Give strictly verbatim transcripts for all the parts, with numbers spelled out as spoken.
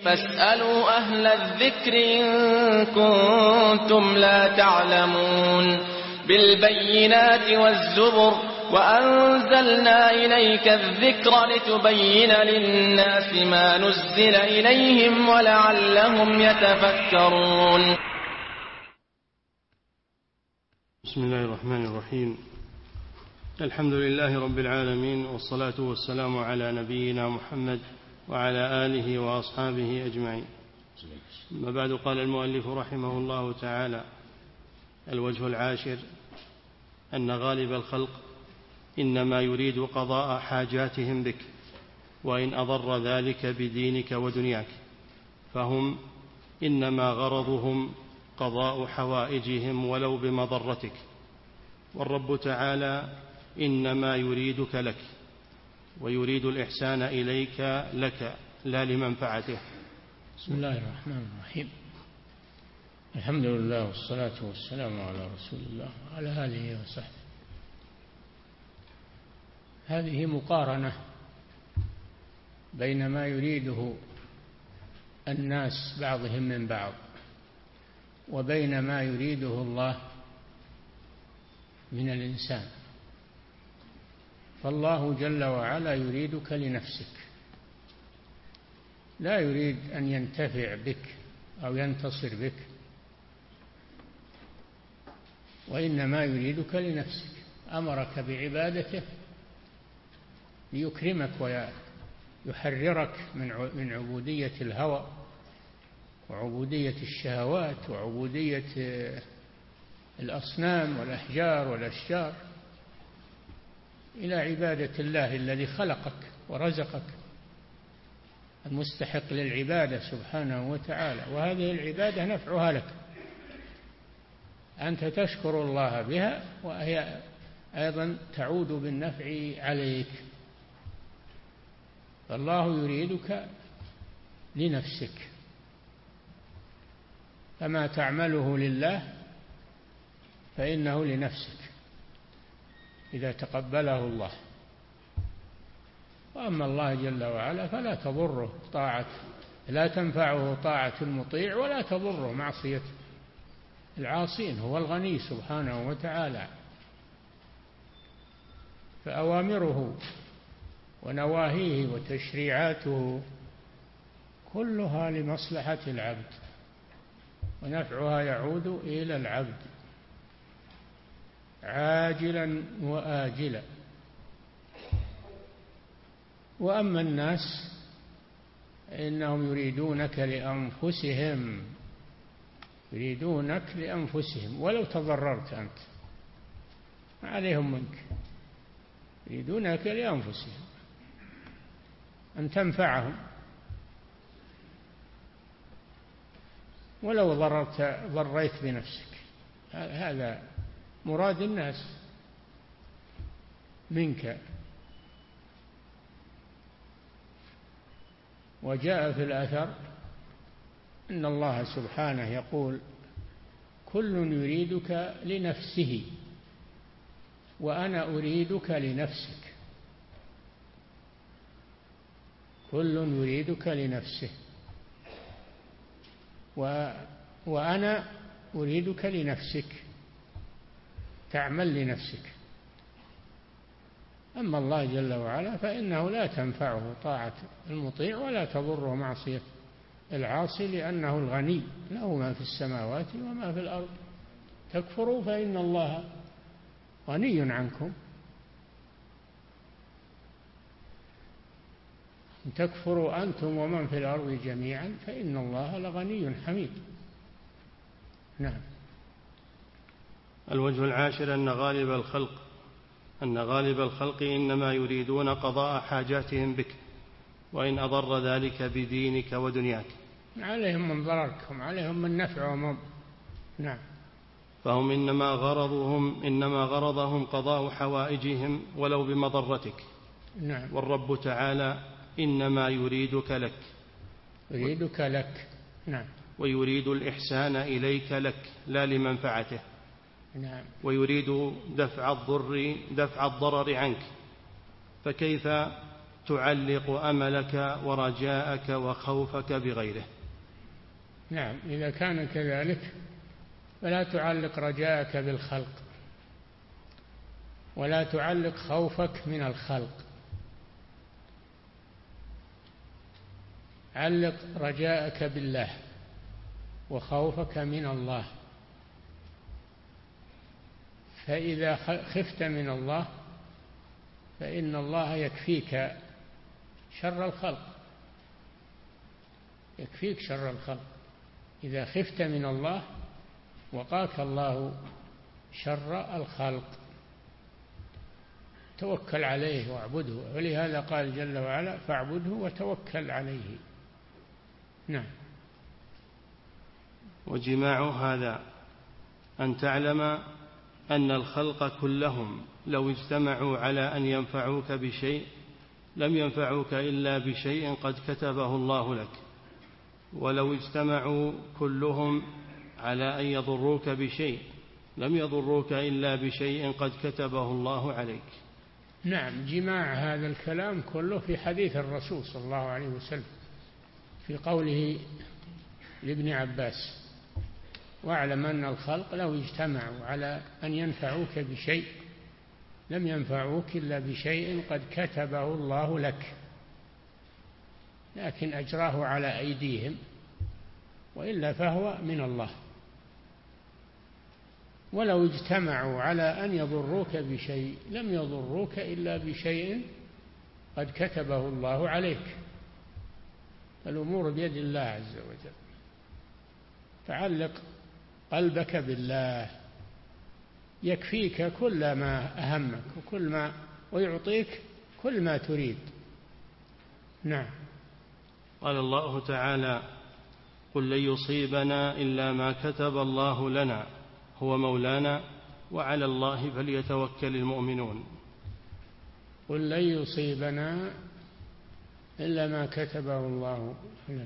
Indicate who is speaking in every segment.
Speaker 1: فاسألوا أهل الذكر إن كنتم لا تعلمون بالبينات والزبر وأنزلنا إليك الذكر لتبين للناس ما نزل إليهم ولعلهم يتفكرون.
Speaker 2: بسم الله الرحمن الرحيم. الحمد لله رب العالمين، والصلاة والسلام على نبينا محمد وعلى آله وأصحابه أجمعين. أما بعد، قال المؤلف رحمه الله تعالى: الوجه العاشر أن غالب الخلق إنما يريد قضاء حاجاتهم بك، وإن أضر ذلك بدينك ودنياك، فهم إنما غرضهم قضاء حوائجهم ولو بمضرتك، والرب تعالى إنما يريدك لك، ويريد الإحسان إليك لك لا لمنفعته.
Speaker 3: بسم الله الرحمن الرحيم. الحمد لله والصلاة والسلام على رسول الله وعلى آله وصحبه. هذه مقارنة بين ما يريده الناس بعضهم من بعض وبين ما يريده الله من الإنسان. فالله جل وعلا يريدك لنفسك، لا يريد أن ينتفع بك أو ينتصر بك، وإنما يريدك لنفسك. أمرك بعبادته ليكرمك ويحررك من عبودية الهوى وعبودية الشهوات وعبودية الأصنام والأحجار والأشجار إلى عبادة الله الذي خلقك ورزقك، المستحق للعبادة سبحانه وتعالى. وهذه العبادة نفعها لك، أنت تشكر الله بها، وهي أيضا تعود بالنفع عليك. فالله يريدك لنفسك، فما تعمله لله فإنه لنفسك إذا تقبله الله. وأما الله جل وعلا فلا تضره طاعة لا تنفعه طاعة المطيع ولا تضره معصية العاصين. هو الغني سبحانه وتعالى، فأوامره ونواهيه وتشريعاته كلها لمصلحة العبد، ونفعها يعود إلى العبد عاجلا وآجلا. وأما الناس إنهم يريدونك لأنفسهم يريدونك لأنفسهم ولو تضررت أنت ما عليهم منك، يريدونك لأنفسهم أن تنفعهم ولو ضررت ضريت بنفسك. هذا مراد الناس منك. وجاء في الأثر أن الله سبحانه يقول: كل يريدك لنفسه وأنا أريدك لنفسك. كل يريدك لنفسه و... وأنا أريدك لنفسك، تعمل لنفسك. أما الله جل وعلا فإنه لا تنفعه طاعة المطيع ولا تضره معصية العاصي، لأنه الغني له ما في السماوات وما في الأرض. تكفروا فإن الله غني عنكم، إن تكفروا أنتم ومن في الأرض جميعا فإن الله لغني حميد. نعم.
Speaker 2: الوجه العاشر أن غالب الخلق أن غالب الخلق إنما يريدون قضاء حاجاتهم بك، وإن أضر ذلك بدينك ودنياك.
Speaker 3: عليهم من ضرركم، عليهم من نفعهم. نعم.
Speaker 2: فهم إنما غرضهم إنما غرضهم قضاء حوائجهم ولو بمضرتك.
Speaker 3: نعم.
Speaker 2: والرب تعالى إنما يريدك لك
Speaker 3: يريدك لك. نعم.
Speaker 2: ويريد الإحسان إليك لك لا لمنفعته.
Speaker 3: نعم.
Speaker 2: ويريد دفع الضر دفع الضرر عنك. فكيف تعلق أملك ورجاءك وخوفك بغيره.
Speaker 3: نعم، إذا كان كذلك فلا تعلق رجاءك بالخلق، ولا تعلق خوفك من الخلق، علق رجاءك بالله وخوفك من الله. فإذا خفت من الله فإن الله يكفيك شر الخلق، يكفيك شر الخلق. إذا خفت من الله وقاك الله شر الخلق. توكل عليه واعبده، ولهذا قال جل وعلا: فاعبده وتوكل عليه. نعم.
Speaker 2: وجماع هذا أن تعلم أن الخلق كلهم لو اجتمعوا على أن ينفعوك بشيء لم ينفعوك إلا بشيء قد كتبه الله لك، ولو اجتمعوا كلهم على أن يضروك بشيء لم يضروك إلا بشيء قد كتبه الله عليك.
Speaker 3: نعم، جماع هذا الكلام كله في حديث الرسول صلى الله عليه وسلم في قوله لابن عباس: واعلم أن الخلق لو اجتمعوا على أن ينفعوك بشيء لم ينفعوك إلا بشيء قد كتبه الله لك، لكن أجراه على أيديهم، وإلا فهو من الله. ولو اجتمعوا على أن يضروك بشيء لم يضروك إلا بشيء قد كتبه الله عليك. الأمور بيد الله عز وجل. تعلق قلبك بالله، يكفيك كل ما أهمك وكل ما ويعطيك كل ما تريد. نعم.
Speaker 2: قال الله تعالى: قل لن يصيبنا إلا ما كتب الله لنا هو مولانا وعلى الله فليتوكل المؤمنون.
Speaker 3: قل لن يصيبنا إلا ما كتبه الله لنا.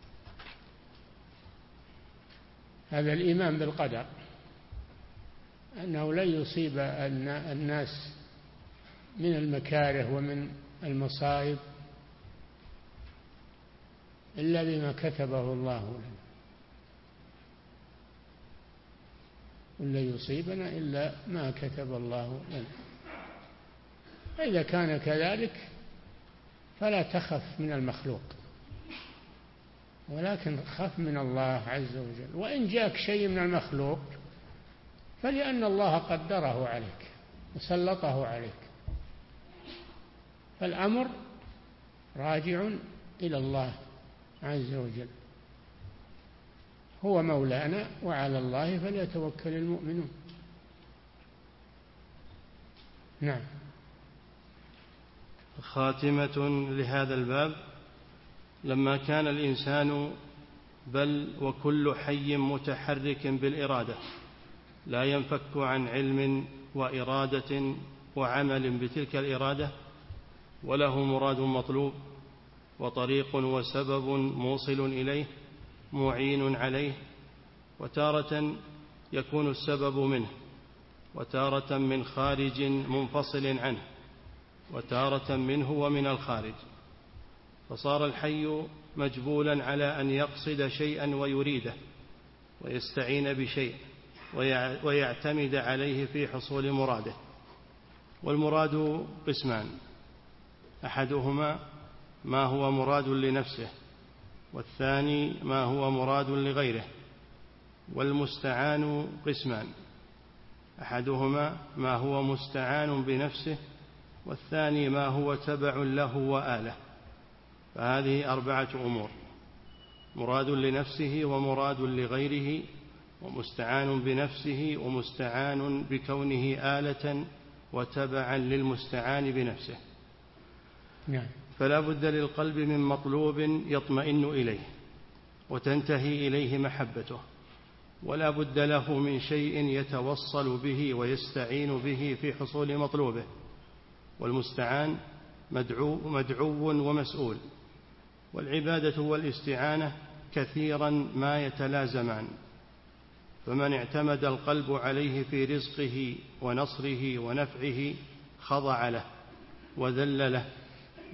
Speaker 3: هذا الإيمان بالقدر، أنه لن يصيب الناس من المكاره ومن المصائب إلا بما كتبه الله لنا. ولن يصيبنا إلا ما كتب الله لنا. فإذا كان كذلك فلا تخف من المخلوق، ولكن خف من الله عز وجل. وإن جاءك شيء من المخلوق فلأن الله قدره عليك وسلطه عليك، فالأمر راجع إلى الله عز وجل. هو مولانا وعلى الله فليتوكل المؤمنون. نعم.
Speaker 2: خاتمة لهذا الباب: لما كان الإنسان بل وكل حي متحرك بالإرادة لا ينفك عن علم وإرادة وعمل بتلك الإرادة، وله مراد مطلوب وطريق وسبب موصل إليه معين عليه، وتارة يكون السبب منه، وتارة من خارج منفصل عنه، وتارة منه ومن الخارج، فصار الحي مجبولا على أن يقصد شيئا ويريده ويستعين بشيء ويعتمد عليه في حصول مراده. والمراد قسمان: أحدهما ما هو مراد لنفسه، والثاني ما هو مراد لغيره. والمستعان قسمان: أحدهما ما هو مستعان بنفسه، والثاني ما هو تبع له وآله. فهذه أربعة أمور: مراد لنفسه ومراد لغيره ومستعان بنفسه ومستعان بكونه آلة وتبعا للمستعان بنفسه.
Speaker 3: نعم.
Speaker 2: فلا بد للقلب من مطلوب يطمئن إليه وتنتهي إليه محبته، ولا بد له من شيء يتوصل به ويستعين به في حصول مطلوبه. والمستعان مدعو, مدعو ومسؤول. والعبادة والاستعانة كثيرا ما يتلازمان، فمن اعتمد القلب عليه في رزقه ونصره ونفعه خضع له وذل له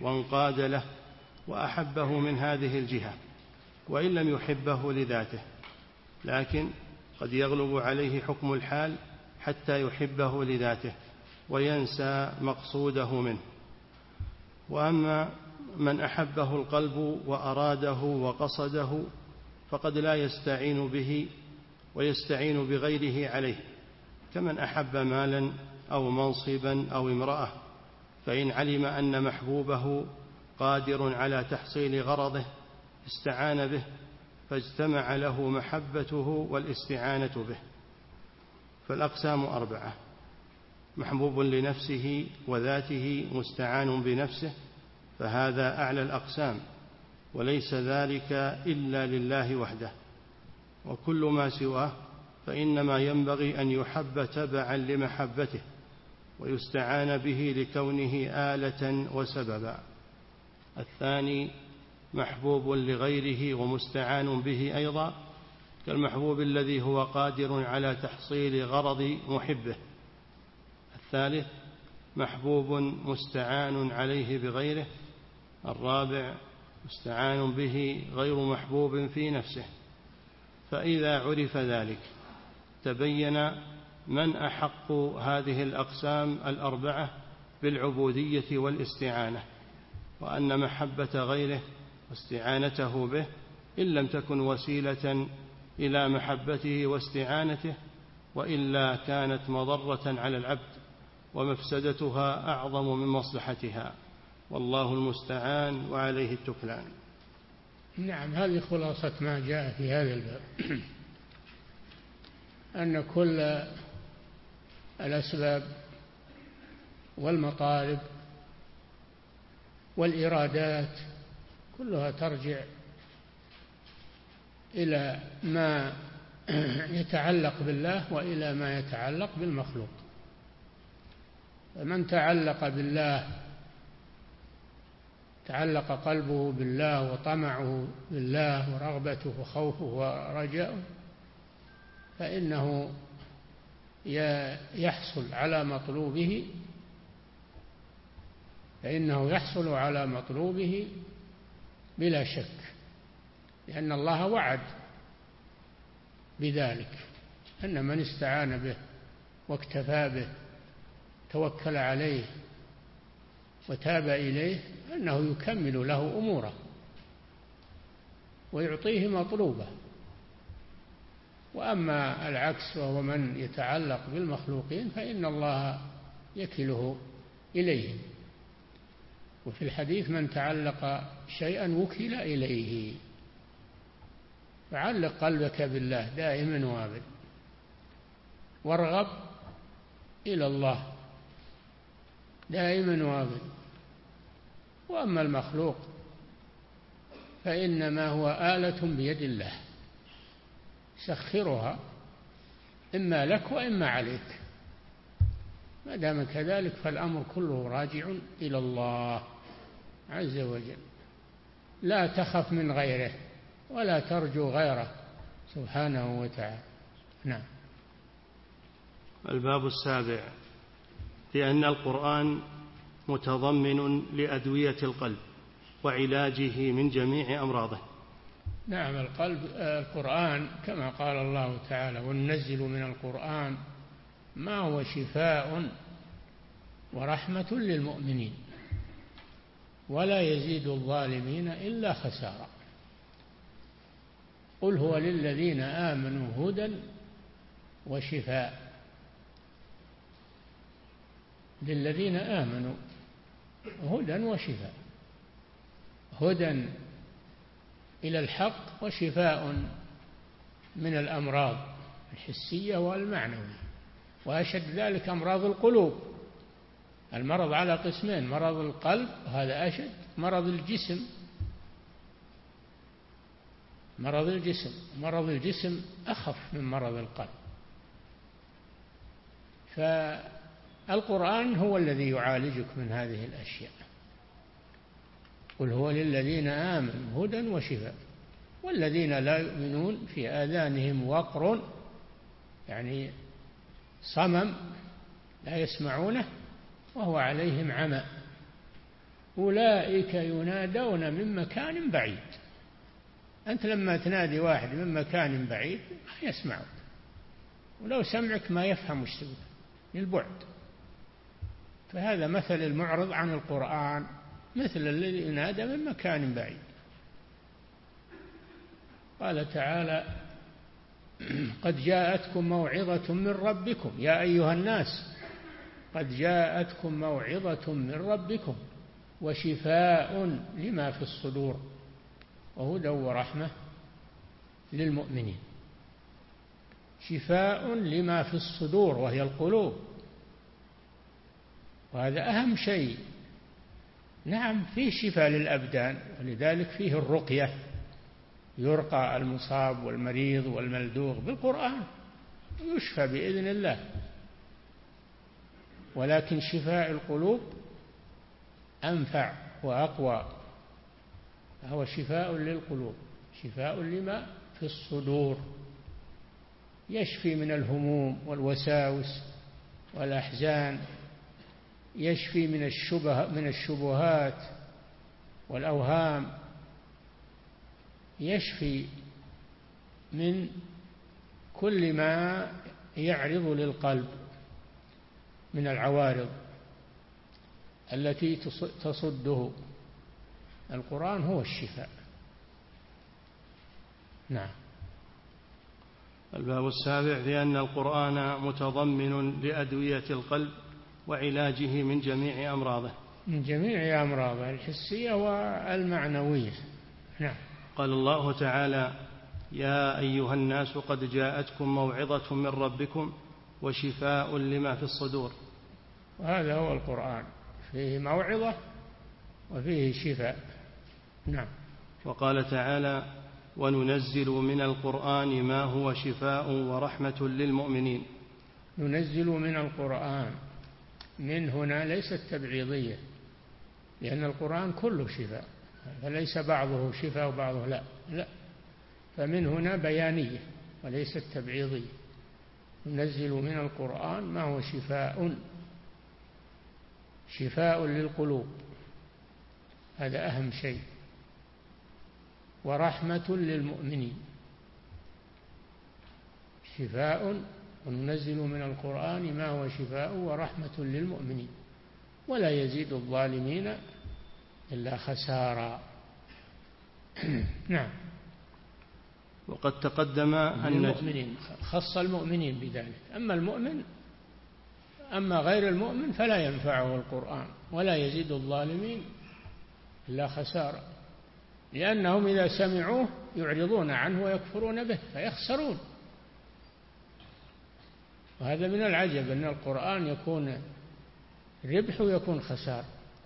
Speaker 2: وانقاد له وأحبه من هذه الجهة، وإن لم يحبه لذاته، لكن قد يغلب عليه حكم الحال حتى يحبه لذاته وينسى مقصوده منه. وأما من أحبه القلب وأراده وقصده فقد لا يستعين به ويستعين بغيره عليه، كمن أحب مالا أو منصبا أو امرأة، فإن علم أن محبوبه قادر على تحصيل غرضه استعان به، فاجتمع له محبته والاستعانة به. فالأقسام أربعة: محبوب لنفسه وذاته مستعان بنفسه، فهذا أعلى الأقسام، وليس ذلك إلا لله وحده، وكل ما سواه فإنما ينبغي أن يحب تبعا لمحبته ويستعان به لكونه آلة وسببا. الثاني محبوب لغيره ومستعان به أيضا، كالمحبوب الذي هو قادر على تحصيل غرض محبه. الثالث محبوب مستعان عليه بغيره. الرابع مستعان به غير محبوب في نفسه. فإذا عرف ذلك تبين من أحق هذه الأقسام الأربعة بالعبودية والاستعانة، وأن محبة غيره واستعانته به إن لم تكن وسيلة إلى محبته واستعانته، وإلا كانت مضرة على العبد ومفسدتها أعظم من مصلحتها، والله المستعان وعليه التكلان.
Speaker 3: نعم، هذه خلاصة ما جاء في هذا الباب، أن كل الأسباب والمطالب والإرادات كلها ترجع إلى ما يتعلق بالله وإلى ما يتعلق بالمخلوق. فمن تعلق بالله، تعلق قلبه بالله وطمعه بالله ورغبته وخوفه ورجاؤه، فإنه يحصل على مطلوبه فإنه يحصل على مطلوبه بلا شك، لأن الله وعد بذلك، أن من استعان به واكتفى به توكل عليه وتاب إليه أنه يكمل له أموره ويعطيه مطلوبه. وأما العكس وهو من يتعلق بالمخلوقين فإن الله يكله إليهم. وفي الحديث: من تعلق شيئا وكل إليه. فعلق قلبك بالله دائما وابدا، وارغب إلى الله دائما وابدا. وأما المخلوق فإنما هو آلة بيد الله سخرها إما لك وإما عليك. ما دام كذلك فالأمر كله راجع إلى الله عز وجل. لا تخف من غيره ولا ترجو غيره سبحانه وتعالى. نعم.
Speaker 2: الباب السابع: لأن القرآن متضمن لأدوية القلب وعلاجه من جميع أمراضه.
Speaker 3: نعم، القلب القرآن كما قال الله تعالى: وننزل من القرآن ما هو شفاء ورحمة للمؤمنين ولا يزيد الظالمين إلا خسارا. قل هو للذين آمنوا هدى وشفاء. للذين آمنوا هدى وشفاء، هدى إلى الحق وشفاء من الأمراض الحسية والمعنوية. وأشد ذلك أمراض القلوب. المرض على قسمين: مرض القلب وهذا أشد، مرض الجسم. مرض الجسم مرض الجسم أخف من مرض القلب. فالقرآن هو الذي يعالجك من هذه الأشياء. قل هو للذين آمنوا هدى وشفاء. والذين لا يؤمنون في آذانهم وقر، يعني صمم لا يسمعونه، وهو عليهم عمى. أولئك ينادون من مكان بعيد. أنت لما تنادي واحد من مكان بعيد ما يسمعك، ولو سمعك ما يفهم وش تقول للبعد. فهذا مثل المعرض عن القرآن مثل الذي ينادى من مكان بعيد. قال تعالى: قد جاءتكم موعظة من ربكم يا أيها الناس، قد جاءتكم موعظة من ربكم وشفاء لما في الصدور وهدى ورحمة للمؤمنين. شفاء لما في الصدور وهي القلوب، وهذا أهم شيء. نعم فيه شفاء للأبدان، ولذلك فيه الرقية، يرقى المصاب والمريض والملدوغ بالقرآن يشفى بإذن الله. ولكن شفاء القلوب أنفع وأقوى، فهو شفاء للقلوب، شفاء لما في الصدور، يشفي من الهموم والوساوس والأحزان، يشفي من الشبه من الشبهات والأوهام، يشفي من كل ما يعرض للقلب من العوارض التي تصده. القرآن هو الشفاء. نعم.
Speaker 2: الباب السابع في أن القرآن متضمن لأدوية القلب وعلاجه من جميع أمراضه،
Speaker 3: من جميع أمراضه الحسية والمعنوية. نعم.
Speaker 2: قال الله تعالى: يا أيها الناس قد جاءتكم موعظة من ربكم وشفاء لما في الصدور.
Speaker 3: وهذا هو القرآن، فيه موعظة وفيه شفاء. نعم.
Speaker 2: وقال تعالى: وننزل من القرآن ما هو شفاء ورحمة للمؤمنين.
Speaker 3: ننزل من القرآن، من هنا ليست تبعيضية، لأن القرآن كله شفاء، فليس بعضه شفاء وبعضه لا لا فمن هنا بيانية وليست تبعيضية. ننزل من القرآن ما هو شفاء، شفاء للقلوب، هذا أهم شيء، ورحمة للمؤمنين. شفاء، وننزل من القرآن ما هو شفاء ورحمة للمؤمنين ولا يزيد الظالمين إلا خسارا. نعم.
Speaker 2: وقد تقدم أن
Speaker 3: المؤمنين خص المؤمنين بذلك، أما المؤمن أما غير المؤمن فلا ينفعه القرآن ولا يزيد الظالمين إلا خسارة، لأنهم إذا سمعوه يعرضون عنه ويكفرون به فيخسرون. وهذا من العجب أن القرآن يكون ربح ويكون خسارة.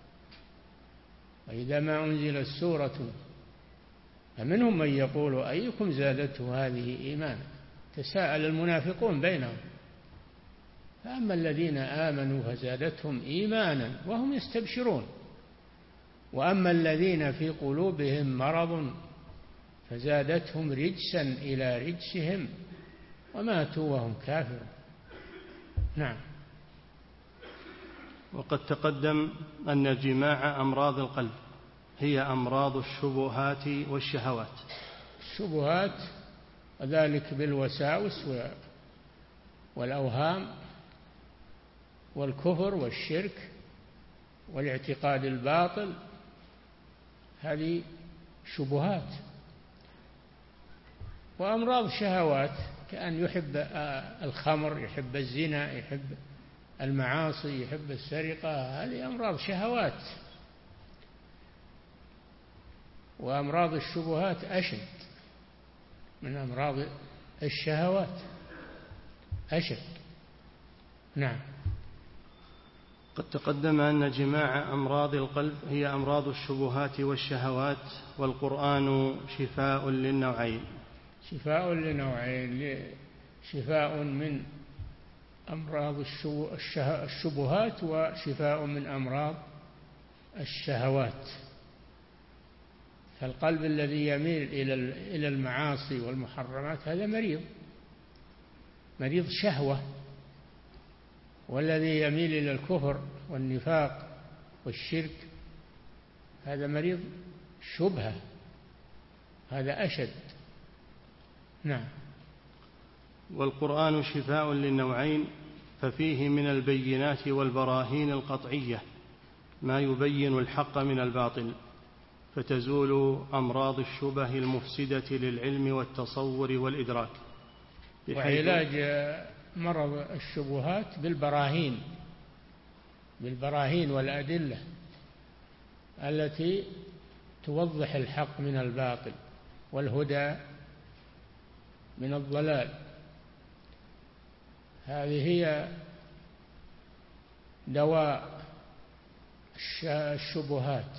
Speaker 3: وإذا ما أنزلت سورة فمنهم من يقول أيكم زادته هذه إيمانا، تساءل المنافقون بينهم، فأما الذين آمنوا فزادتهم إيمانا وهم يستبشرون، وأما الذين في قلوبهم مرض فزادتهم رجسا إلى رجسهم وماتوا وهم كافرون. نعم.
Speaker 2: وقد تقدم أن جماع أمراض القلب هي أمراض الشبهات والشهوات.
Speaker 3: الشبهات وذلك بالوساوس والأوهام والكفر والشرك والاعتقاد الباطل، هذه شبهات. وأمراض شهوات كأن يحب الخمر، يحب الزنا، يحب المعاصي، يحب السرقة، هذه أمراض شهوات. وأمراض الشبهات أشد من أمراض الشهوات، أشد. نعم.
Speaker 2: قد تقدم أن جماع أمراض القلب هي أمراض الشبهات والشهوات، والقرآن شفاء للنوعين.
Speaker 3: شفاء لنوعين، شفاء من أمراض الشبهات وشفاء من أمراض الشهوات. فالقلب الذي يميل إلى المعاصي والمحرمات هذا مريض، مريض شهوة، والذي يميل إلى الكفر والنفاق والشرك هذا مريض شبهة، هذا أشد. نعم.
Speaker 2: والقرآن شفاء للنوعين، ففيه من البينات والبراهين القطعية ما يبين الحق من الباطل، فتزول أمراض الشبه المفسدة للعلم والتصور والإدراك.
Speaker 3: وعلاج مرض الشبهات بالبراهين، بالبراهين والأدلة التي توضح الحق من الباطل والهدى من الضلال. هذه هي دواء الشبهات،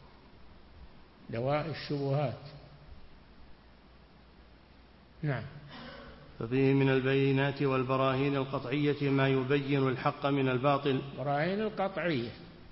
Speaker 3: دواء الشبهات. نعم.
Speaker 2: ففيه من البينات والبراهين القطعية ما يبين الحق من الباطل.
Speaker 3: براهين القطعية،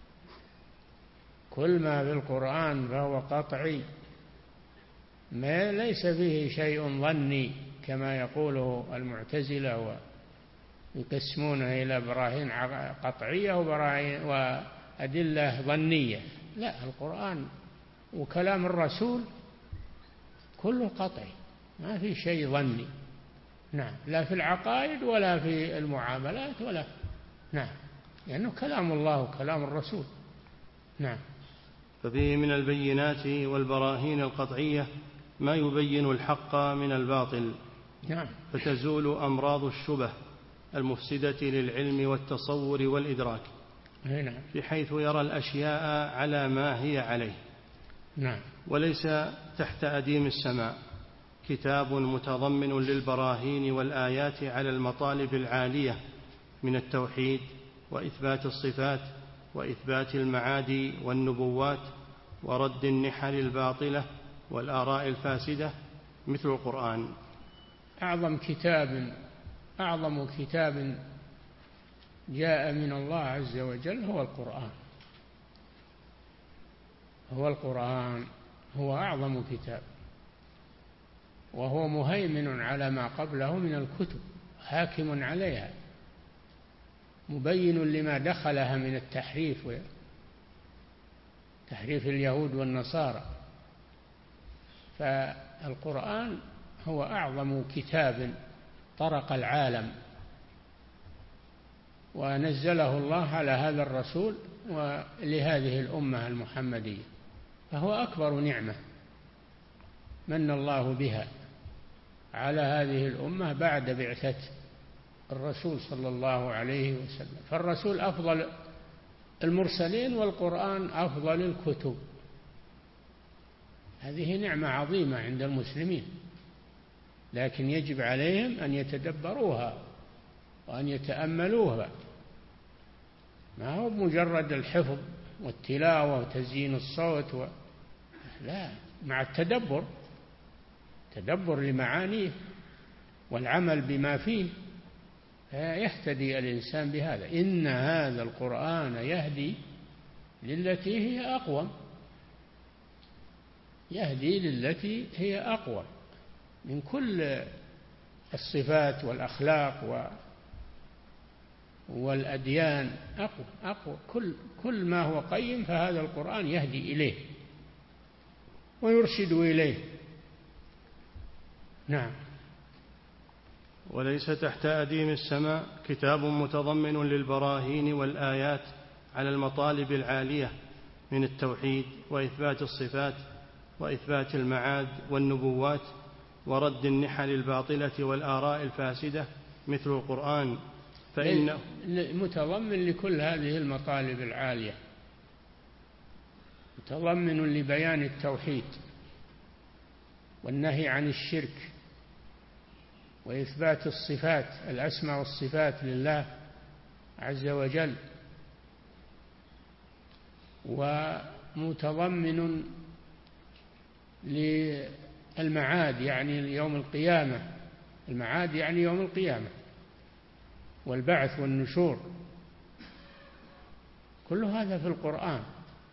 Speaker 3: كل ما في القرآن فهو قطعي، ما ليس فيه شيء ظني كما يقوله المعتزلة ويقسمونه إلى براهين قطعية وبراهين وأدلة ظنية. لا، القرآن وكلام الرسول كله قطعي، ما في شيء ظني. نعم. لا في العقائد ولا في المعاملات ولا. نعم، لأنه يعني كلام الله وكلام الرسول. نعم.
Speaker 2: ففيه من البينات والبراهين القطعية ما يبين الحق من الباطل.
Speaker 3: نعم.
Speaker 2: فتزول أمراض الشبه المفسدة للعلم والتصور والإدراك.
Speaker 3: نعم.
Speaker 2: بحيث يرى الأشياء على ما هي عليه.
Speaker 3: نعم.
Speaker 2: وليس تحت أديم السماء كتاب متضمن للبراهين والآيات على المطالب العالية من التوحيد وإثبات الصفات وإثبات المعاد والنبوات ورد النحل الباطلة والآراء الفاسدة مثل القرآن.
Speaker 3: أعظم كتاب أعظم كتاب جاء من الله عز وجل هو القرآن. هو القرآن هو أعظم كتاب، وهو مهيمن على ما قبله من الكتب، حاكم عليها، مبين لما دخلها من التحريف، تحريف اليهود والنصارى. فالقرآن هو أعظم كتاب طرق العالم، ونزله الله على هذا الرسول ولهذه الأمة المحمدية، فهو أكبر نعمة من الله بها على هذه الأمة بعد بعثة الرسول صلى الله عليه وسلم. فالرسول أفضل المرسلين والقرآن أفضل الكتب. هذه نعمة عظيمة عند المسلمين، لكن يجب عليهم أن يتدبروها وأن يتأملوها، ما هو مجرد الحفظ والتلاوة وتزيين الصوت و... لا، مع التدبر، تدبر لمعانيه والعمل بما فيه، يهتدي الإنسان بهذا. إن هذا القرآن يهدي للتي هي أقوم، يهدي للتي هي أقوى من كل الصفات والأخلاق و والأديان، أقوى أقوى كل كل ما هو قيم فهذا القرآن يهدي إليه ويرشد إليه. نعم.
Speaker 2: وليس تحت أديم السماء كتاب متضمن للبراهين والآيات على المطالب العالية من التوحيد وإثبات الصفات وإثبات المعاد والنبوات ورد النحل الباطلة والآراء الفاسدة مثل القرآن، فإنه
Speaker 3: متضمن لكل هذه المطالب العالية، متضمن لبيان التوحيد والنهي عن الشرك وإثبات الصفات، الأسماء والصفات لله عز وجل، ومتضمن للمعاد يعني يوم القيامة، المعاد يعني يوم القيامة والبعث والنشور، كل هذا في القرآن.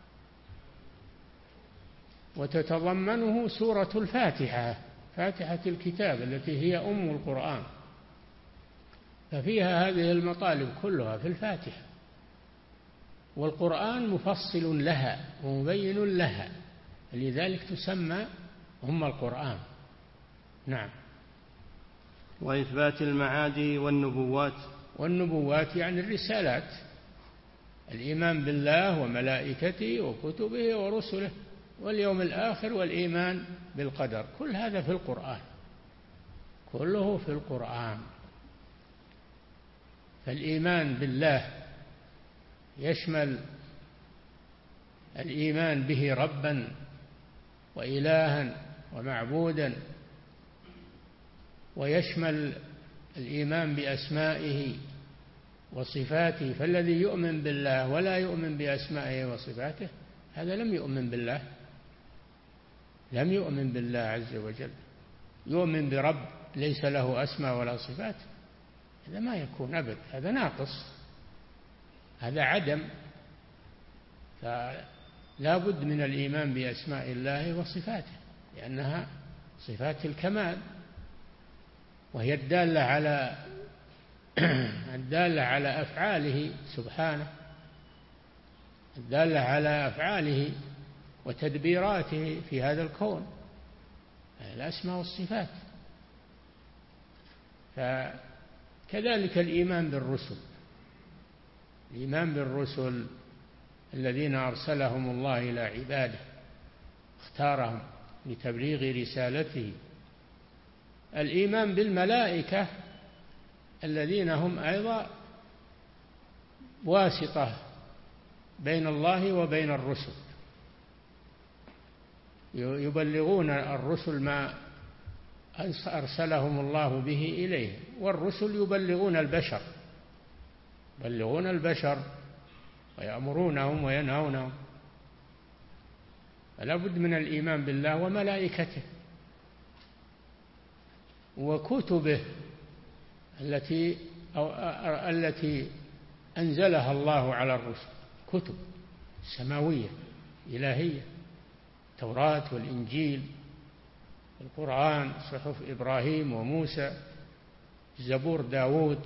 Speaker 3: وتتضمنه سورة الفاتحة، فاتحة الكتاب التي هي أم القرآن، ففيها هذه المطالب كلها في الفاتحة. والقرآن مفصل لها ومبين لها، لذلك تسمى أم القرآن. نعم.
Speaker 2: وإثبات المعاد والنبوات.
Speaker 3: والنبوات يعني الرسالات، الإيمان بالله وملائكته وكتبه ورسله واليوم الآخر والإيمان بالقدر، كل هذا في القرآن، كله في القرآن. فالإيمان بالله يشمل الإيمان به ربا وإلها ومعبودا، ويشمل الإيمان بأسمائه وصفاته. فالذي يؤمن بالله ولا يؤمن بأسمائه وصفاته هذا لم يؤمن بالله، لم يؤمن بالله عز وجل. يؤمن برب ليس له أسماء ولا صفات، هذا ما يكون أبد، هذا ناقص، هذا عدم. فلا بد من الإيمان بأسماء الله وصفاته، لأنها صفات الكمال، وهي الدالة على الدالة على أفعاله سبحانه، الدالة على أفعاله وتدبيراته في هذا الكون، الأسماء والصفات. فكذلك الإيمان بالرسل، الإيمان بالرسل الذين أرسلهم الله إلى عباده، اختارهم لتبليغ رسالته. الإيمان بالملائكة الذين هم أيضا واسطة بين الله وبين الرسل، يبلغون الرسل ما أرسلهم الله به إليه، والرسل يبلغون البشر، يبلغون البشر ويأمرونهم وينهونهم. فلا بد من الإيمان بالله وملائكته وكتبه التي أو التي أنزلها الله على الرسل، كتب سماوية إلهية، التوراة والإنجيل، القرآن، صحف إبراهيم وموسى، زبور داود،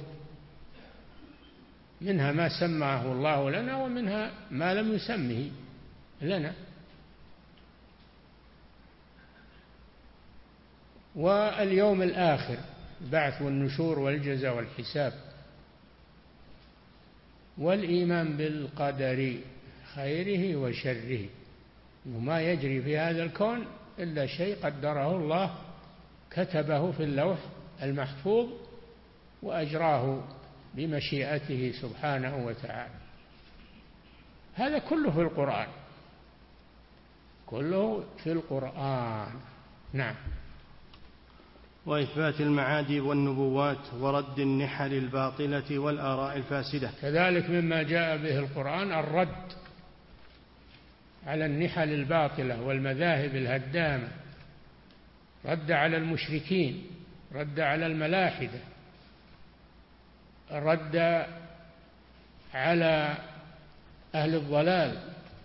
Speaker 3: منها ما سماه الله لنا ومنها ما لم يسمه لنا. واليوم الآخر، البعث والنشور والجزاء والحساب. والإيمان بالقدر خيره وشره، وما يجري في هذا الكون إلا شيء قدره الله، كتبه في اللوح المحفوظ وأجراه بمشيئته سبحانه وتعالى. هذا كله في القرآن، كله في القرآن. نعم.
Speaker 2: وإثبات المعاد والنبوات ورد النحل الباطلة والآراء الفاسدة.
Speaker 3: كذلك مما جاء به القرآن الرد على النحل الباطلة والمذاهب الهدامة، رد على المشركين، رد على الملاحدة، رد على أهل الضلال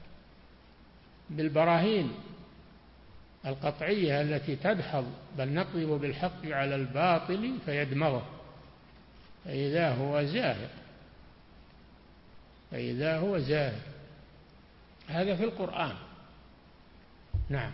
Speaker 3: بالبراهين القطعية التي تدحض، بل نقذف بالحق على الباطل فيدمغه فإذا هو زاهق، فإذا هو زاهق. هذا في القرآن. نعم.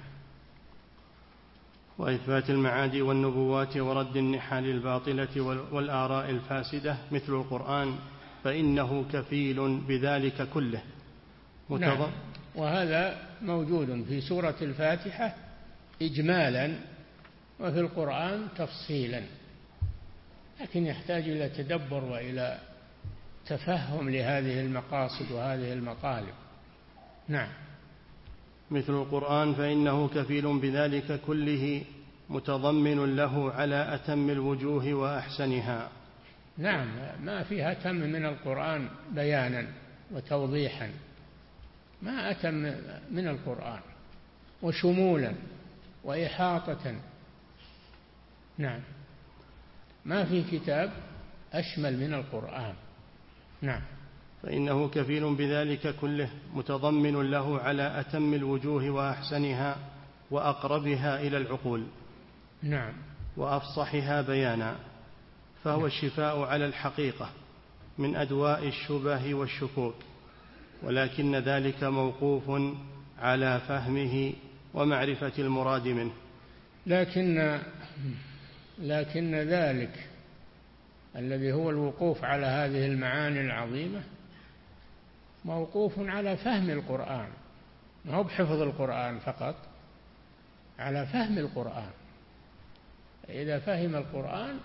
Speaker 2: وإثبات المعاد والنبوات ورد النحل الباطلة والآراء الفاسدة مثل القرآن، فإنه كفيل بذلك كله.
Speaker 3: نعم. وهذا موجود في سورة الفاتحة إجمالا وفي القرآن تفصيلا، لكن يحتاج إلى تدبر وإلى تفهم لهذه المقاصد وهذه المطالب. نعم.
Speaker 2: مثل القرآن فإنه كفيل بذلك كله متضمن له على أتم الوجوه وأحسنها.
Speaker 3: نعم، ما فيها أتم من القرآن بيانا وتوضيحا، ما أتم من القرآن، وشمولا وإحاطة. نعم، ما في كتاب أشمل من القرآن. نعم.
Speaker 2: فإنه كفيل بذلك كله متضمن له على أتم الوجوه وأحسنها وأقربها إلى العقول.
Speaker 3: نعم.
Speaker 2: وأفصحها بيانا، فهو الشفاء على الحقيقة من أدواء الشبه والشكوك، ولكن ذلك موقوف على فهمه ومعرفة المراد منه.
Speaker 3: لكن لكن ذلك الذي هو الوقوف على هذه المعاني العظيمة موقوف على فهم القرآن، ما هو بحفظ القرآن فقط، على فهم القرآن. إذا فهم القرآن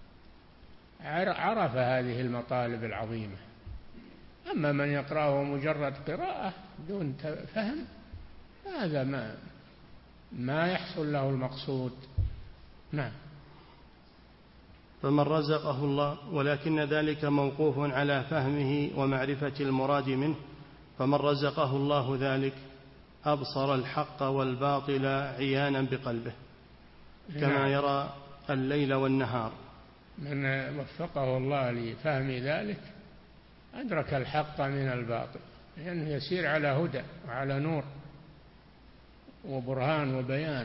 Speaker 3: عرف هذه المطالب العظيمة. أما من يقرأه مجرد قراءة دون فهم هذا ما ما يحصل له المقصود. نعم.
Speaker 2: فمن رزقه الله، ولكن ذلك موقوف على فهمه ومعرفة المراد منه، فمن رزقه الله ذلك أبصر الحق والباطل عيانا بقلبه كما يرى الليل والنهار.
Speaker 3: من وفقه الله لفهم ذلك أدرك الحق من الباطل، لأنه يسير على هدى وعلى نور وبرهان وبيان.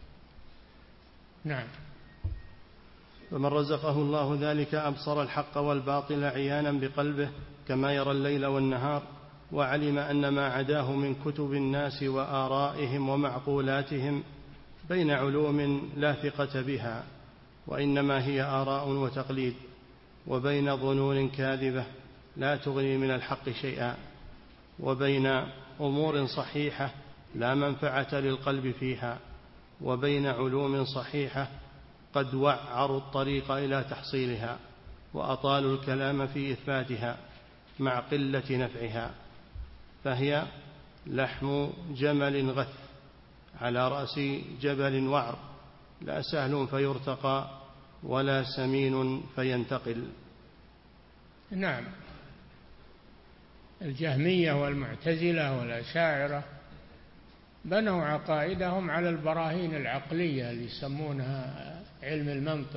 Speaker 3: نعم.
Speaker 2: فمن رزقه الله ذلك أبصر الحق والباطل عيانا بقلبه كما يرى الليل والنهار، وعلم أن ما عداه من كتب الناس وآرائهم ومعقولاتهم بين علوم لا ثقة بها، وإنما هي آراء وتقليد، وبين ظنون كاذبة لا تغني من الحق شيئا، وبين أمور صحيحة لا منفعة للقلب فيها، وبين علوم صحيحة قد وعروا الطريق إلى تحصيلها وأطالوا الكلام في إثباتها مع قلة نفعها، فهي لحم جمل غث على رأس جبل وعر، لا سهل فيرتقى ولا سمين فينتقل.
Speaker 3: نعم. الجهمية والمعتزلة والأشاعرة بنوا عقائدهم على البراهين العقلية اللي يسمونها علم المنطق،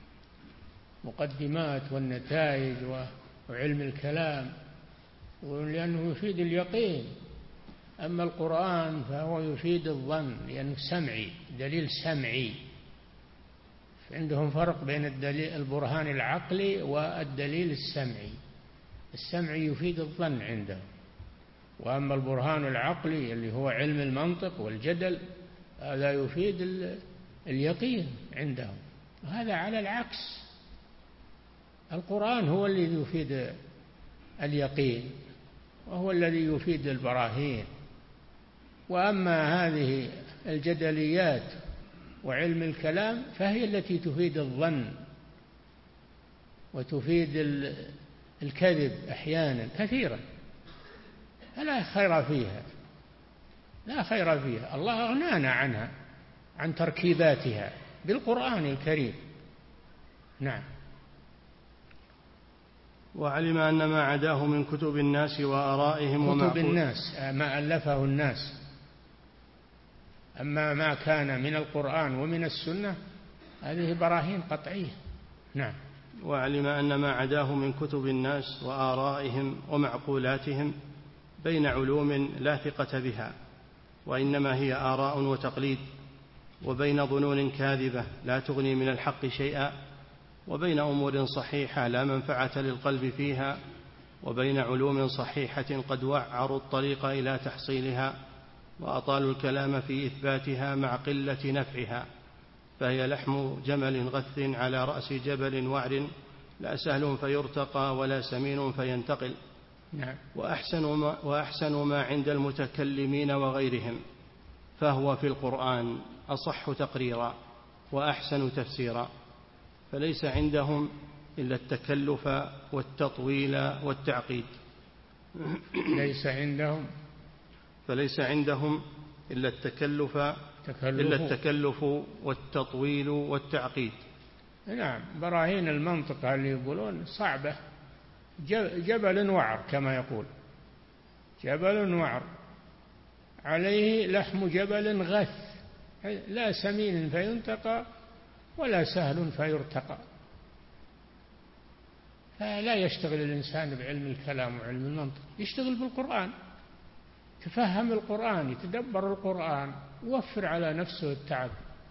Speaker 3: مقدمات والنتائج وعلم الكلام، لأنه يفيد اليقين. أما القرآن فهو يفيد الظن لأنه سمعي، دليل سمعي. عندهم فرق بين الدليل البرهان العقلي والدليل السمعي. السمعي يفيد الظن عندهم، وأما البرهان العقلي اللي هو علم المنطق والجدل هذا يفيد اليقين عندهم. وهذا على العكس، القرآن هو الذي يفيد اليقين وهو الذي يفيد البراهين. وأما هذه الجدليات وعلم الكلام فهي التي تفيد الظن وتفيد الكذب أحيانا كثيرا، فلا خير فيها، لا خير فيها. الله أغنانا عنها، عن تركيباتها بالقرآن الكريم. نعم.
Speaker 2: وعلم أن ما عداه من كتب الناس وآرائهم
Speaker 3: كتب الناس ما ألفه الناس، أما ما كان من القرآن ومن السنة هذه براهين قطعية. نعم.
Speaker 2: وعلم أن ما عداه من كتب الناس وآرائهم ومعقولاتهم بين علوم لا ثقة بها، وإنما هي آراء وتقليد، وبين ظنون كاذبة لا تغني من الحق شيئا، وبين أمور صحيحة لا منفعة للقلب فيها، وبين علوم صحيحة قد وعروا الطريق إلى تحصيلها وأطالوا الكلام في إثباتها مع قلة نفعها، فهي لحم جمل غث على رأس جبل وعر، لا سهل فيرتقى ولا سمين فينتقل.
Speaker 3: نعم.
Speaker 2: وأحسن ما, وأحسن ما عند المتكلمين وغيرهم فهو في القرآن أصح تقريرا وأحسن تفسيرا، فليس عندهم إلا التكلف والتطويل والتعقيد.
Speaker 3: ليس عندهم
Speaker 2: فليس عندهم إلا التكلف إلا التكلف والتطويل والتعقيد.
Speaker 3: نعم. براهين المنطق اللي يقولون صعبة، جبل وعر كما يقول، جبل وعر عليه لحم جبل غث، لا سمين فينتقى ولا سهل فيرتقى. فلا يشتغل الإنسان بعلم الكلام وعلم المنطق، يشتغل بالقرآن، يتفهم القرآن، يتدبر القرآن، يوفر على نفسه التعب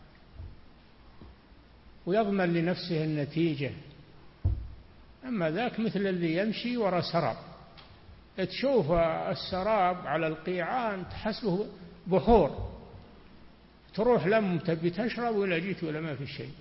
Speaker 3: ويضمن لنفسه النتيجة. أما ذاك مثل الذي يمشي وراء سراب، تشوف السراب على القيعان تحسبه بحور، تروح لم تبي تشرب ولا جيت ولا ما في شيء،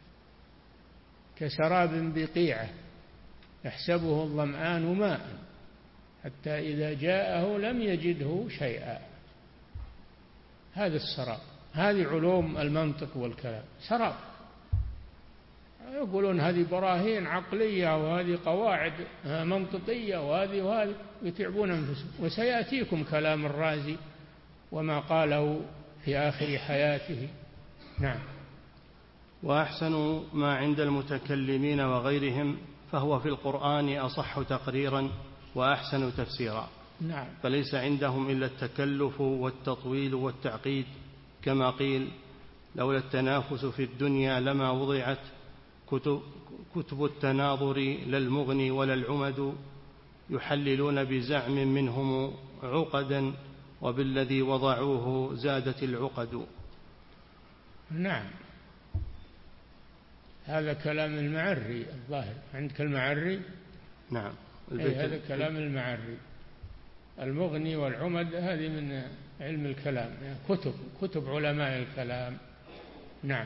Speaker 3: كسراب بقيعة يحسبه الظمآن ماء حتى إذا جاءه لم يجده شيئا. هذا السراب، هذه علوم المنطق والكلام، سراب. يقولون هذه براهين عقلية وهذه قواعد منطقية وهذه وهذه، يتعبون أنفسهم. وسيأتيكم كلام الرازي وما قاله في آخر حياته. نعم.
Speaker 2: وأحسن ما عند المتكلمين وغيرهم فهو في القرآن أصح تقريرا وأحسن تفسيرا.
Speaker 3: نعم.
Speaker 2: فليس عندهم إلا التكلف والتطويل والتعقيد، كما قيل: لولا التنافس في الدنيا لما وضعت كتب, كتب التناظر لا المغني ولا العمد، يحللون بزعم منهم عقدا وبالذي وضعوه زادت العقد.
Speaker 3: نعم. هذا كلام المعري الظاهر. عندك المعري؟
Speaker 2: نعم.
Speaker 3: أي هذا كلام المعري. المغني والعمد هذه من علم الكلام، يعني كتب كتب علماء الكلام. نعم.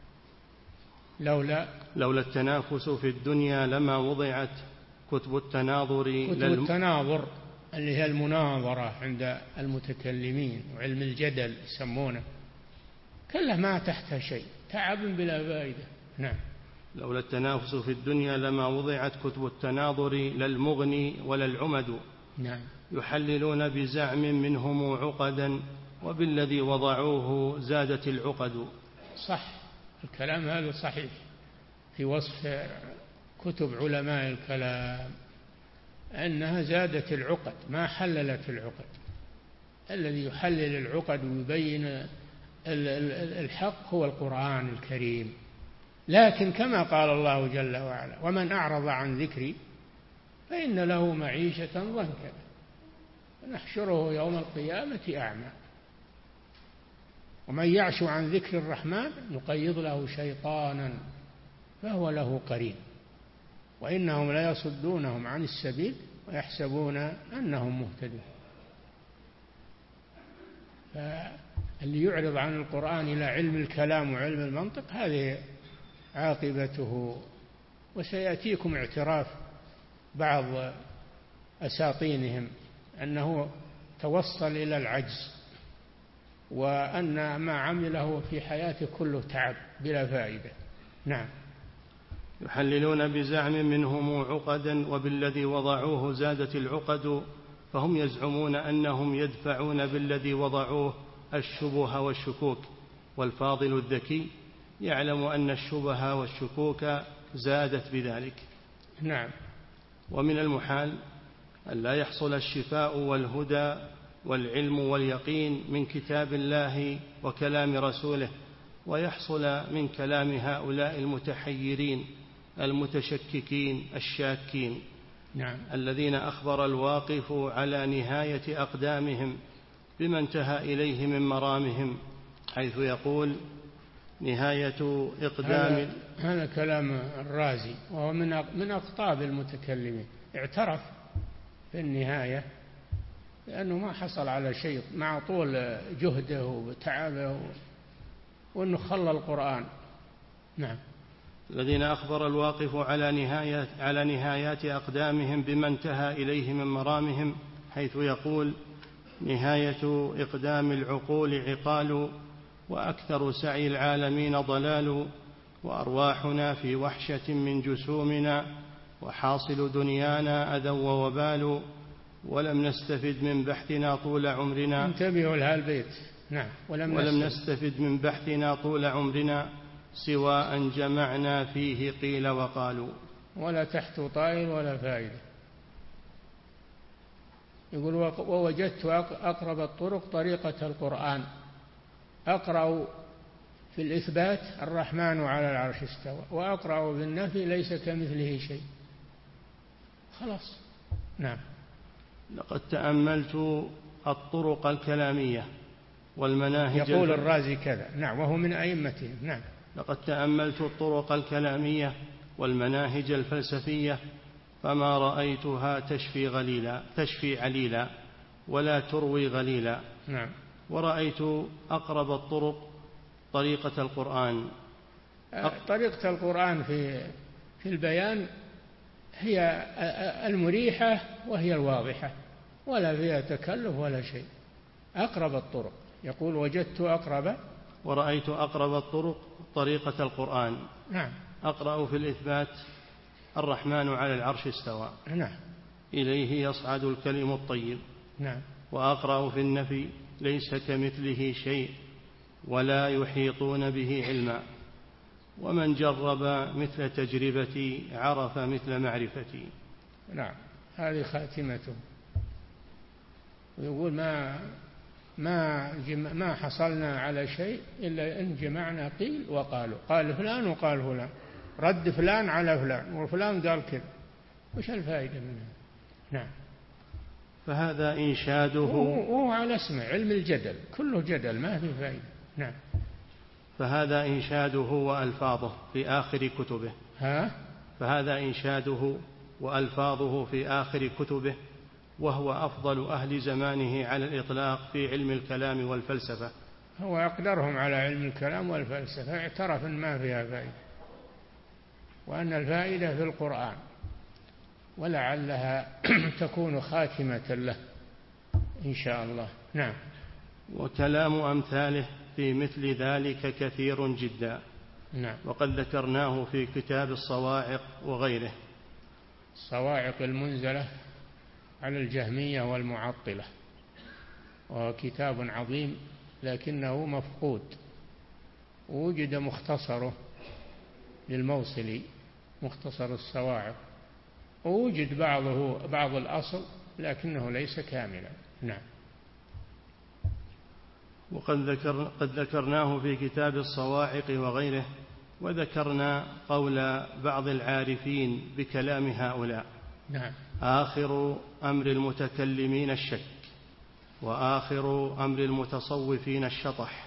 Speaker 3: لولا
Speaker 2: لولا التنافس في الدنيا لما وضعت كتب التناظر
Speaker 3: كتب
Speaker 2: للم...
Speaker 3: التناظر اللي هي المناظرة عند المتكلمين وعلم الجدل يسمونه، كلها ما تحتها شيء، تعب بلا فائدة. نعم.
Speaker 2: لولا التنافس في الدنيا لما وضعت كتب التناظر لا المغني ولا العمد.
Speaker 3: نعم.
Speaker 2: يحللون بزعم منهم عقدا وبالذي وضعوه زادت العقد.
Speaker 3: صح، الكلام هذا صحيح في وصف كتب علماء الكلام، أنها زادت العقد ما حللت العقد. الذي يحلل العقد ويبين الحق هو القرآن الكريم. لكن كما قال الله جل وعلا: ومن أعرض عن ذكري فإن له معيشة ضنكا ونحشره يوم القيامة أعمى ومن يعش عن ذكر الرحمن نقيض له شيطانا فهو له قرين وإنهم ليصدونهم عن السبيل ويحسبون أنهم مهتدون. فاللي يعرض عن القرآن إلى علم الكلام وعلم المنطق هذه عاقبته. وسيأتيكم اعتراف بعض أساطينهم أنه توصل إلى العجز وأن ما عمله في حياته كله تعب بلا فائدة. نعم.
Speaker 2: يحللون بزعم منهم عقدا وبالذي وضعوه زادت العقد، فهم يزعمون أنهم يدفعون بالذي وضعوه الشبه والشكوك، والفاضل الذكي يعلم أن الشبه والشكوك زادت بذلك.
Speaker 3: نعم.
Speaker 2: ومن المحال أن لا يحصل الشفاء والهدى والعلم واليقين من كتاب الله وكلام رسوله، ويحصل من كلام هؤلاء المتحيرين المتشككين الشاكين.
Speaker 3: نعم.
Speaker 2: الذين أخبر الواقف على نهاية أقدامهم بما انتهى إليه من مرامهم، حيث يقول: نهاية إقدام.
Speaker 3: هذا, هذا كلام الرازي وهو من من أقطاب المتكلمين. اعترف في النهاية لأنه ما حصل على شيء مع طول جهده وتعبه وأنه خلى القرآن. نعم.
Speaker 2: الذين أخبر الواقف على نهاية على نهايات أقدامهم بما انتهى إليه من مرامهم، حيث يقول: نهاية إقدام العقول عقال وأكثر سعي العالمين ضلال، وأرواحنا في وحشة من جسومنا وحاصل دنيانا أذى ووبال، ولم نستفد من بحثنا طول عمرنا.
Speaker 3: انتبهوا لهذا البيت. نعم.
Speaker 2: ولم, ولم نستفد من بحثنا طول عمرنا سواء جمعنا فيه قيل وقالوا.
Speaker 3: ولا تحت طائر ولا فائدة. يقول: ووجدت أقرب الطرق طريقة القرآن، أقرأ في الإثبات الرحمن على العرش استوى، وأقرأ بالنفي ليس كمثله شيء. خلاص. نعم.
Speaker 2: لقد تأملت الطرق الكلامية والمناهج.
Speaker 3: يقول الرازي كذا. نعم. وهو من أئمتهم. نعم.
Speaker 2: لقد تأملت الطرق الكلامية والمناهج الفلسفية فما رأيتها تشفي غليلا تشفي عليلا ولا تروي غليلا.
Speaker 3: نعم.
Speaker 2: ورأيت أقرب الطرق طريقة القرآن.
Speaker 3: طريقة القرآن في في البيان هي المريحة وهي الواضحة، ولا فيها تكلف ولا شيء. أقرب الطرق، يقول وجدت أقرب.
Speaker 2: ورأيت أقرب الطرق طريقة القرآن.
Speaker 3: نعم.
Speaker 2: أقرأ في الإثبات الرحمن على العرش استوى.
Speaker 3: نعم.
Speaker 2: إليه يصعد الكلم الطيب.
Speaker 3: نعم.
Speaker 2: وأقرأ في النفي ليس كمثله شيء ولا يحيطون به علما. ومن جرب مثل تجربتي عرف مثل معرفتي.
Speaker 3: نعم، هذه خاتمته. ويقول ما ما ما حصلنا على شيء إلا إن جمعنا قيل وقالوا، قال فلان وقال فلان، رد فلان على فلان، وفلان قال كذا، وش الفائدة منها؟ نعم.
Speaker 2: فهذا إنشاده
Speaker 3: وهو على اسمه علم الجدل، كله جدل ما في فائدة. نعم.
Speaker 2: فهذا إنشاده وألفاظه في آخر كتبه.
Speaker 3: ها؟
Speaker 2: فهذا إنشاده وألفاظه في آخر كتبه، وهو أفضل أهل زمانه على الإطلاق في علم الكلام والفلسفة.
Speaker 3: هو أقدرهم على علم الكلام والفلسفة، اعترف أن ما فيها فائدة، وأن الفائدة في القرآن، ولعلها تكون خاتمة له إن شاء الله. نعم.
Speaker 2: وكلام أمثاله في مثل ذلك كثير جدا.
Speaker 3: نعم.
Speaker 2: وقد ذكرناه في كتاب الصواعق وغيره.
Speaker 3: الصواعق المنزلة على الجهمية والمعطلة، وهو كتاب عظيم لكنه مفقود، ووجد مختصره للموصلي، مختصر الصواعق، ووجد بعضه بعض الأصل لكنه ليس كاملا. نعم.
Speaker 2: وقد ذكر قد ذكرناه في كتاب الصواعق وغيره. وذكرنا قول بعض العارفين بكلام هؤلاء.
Speaker 3: نعم.
Speaker 2: آخر أمر المتكلمين الشك، وآخر أمر المتصوفين الشطح.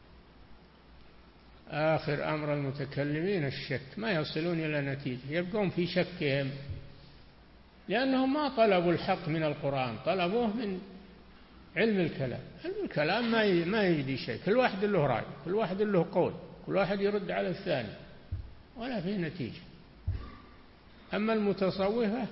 Speaker 3: آخر أمر المتكلمين الشك، ما يصلون إلى نتيجة، يبقون في شكهم، لأنهم ما طلبوا الحق من القرآن، طلبوه من علم الكلام. علم الكلام ما ما يجدي شيء، كل واحد له رأي، كل واحد له قول، كل واحد يرد على الثاني، ولا فيه نتيجة. أما المتصوفة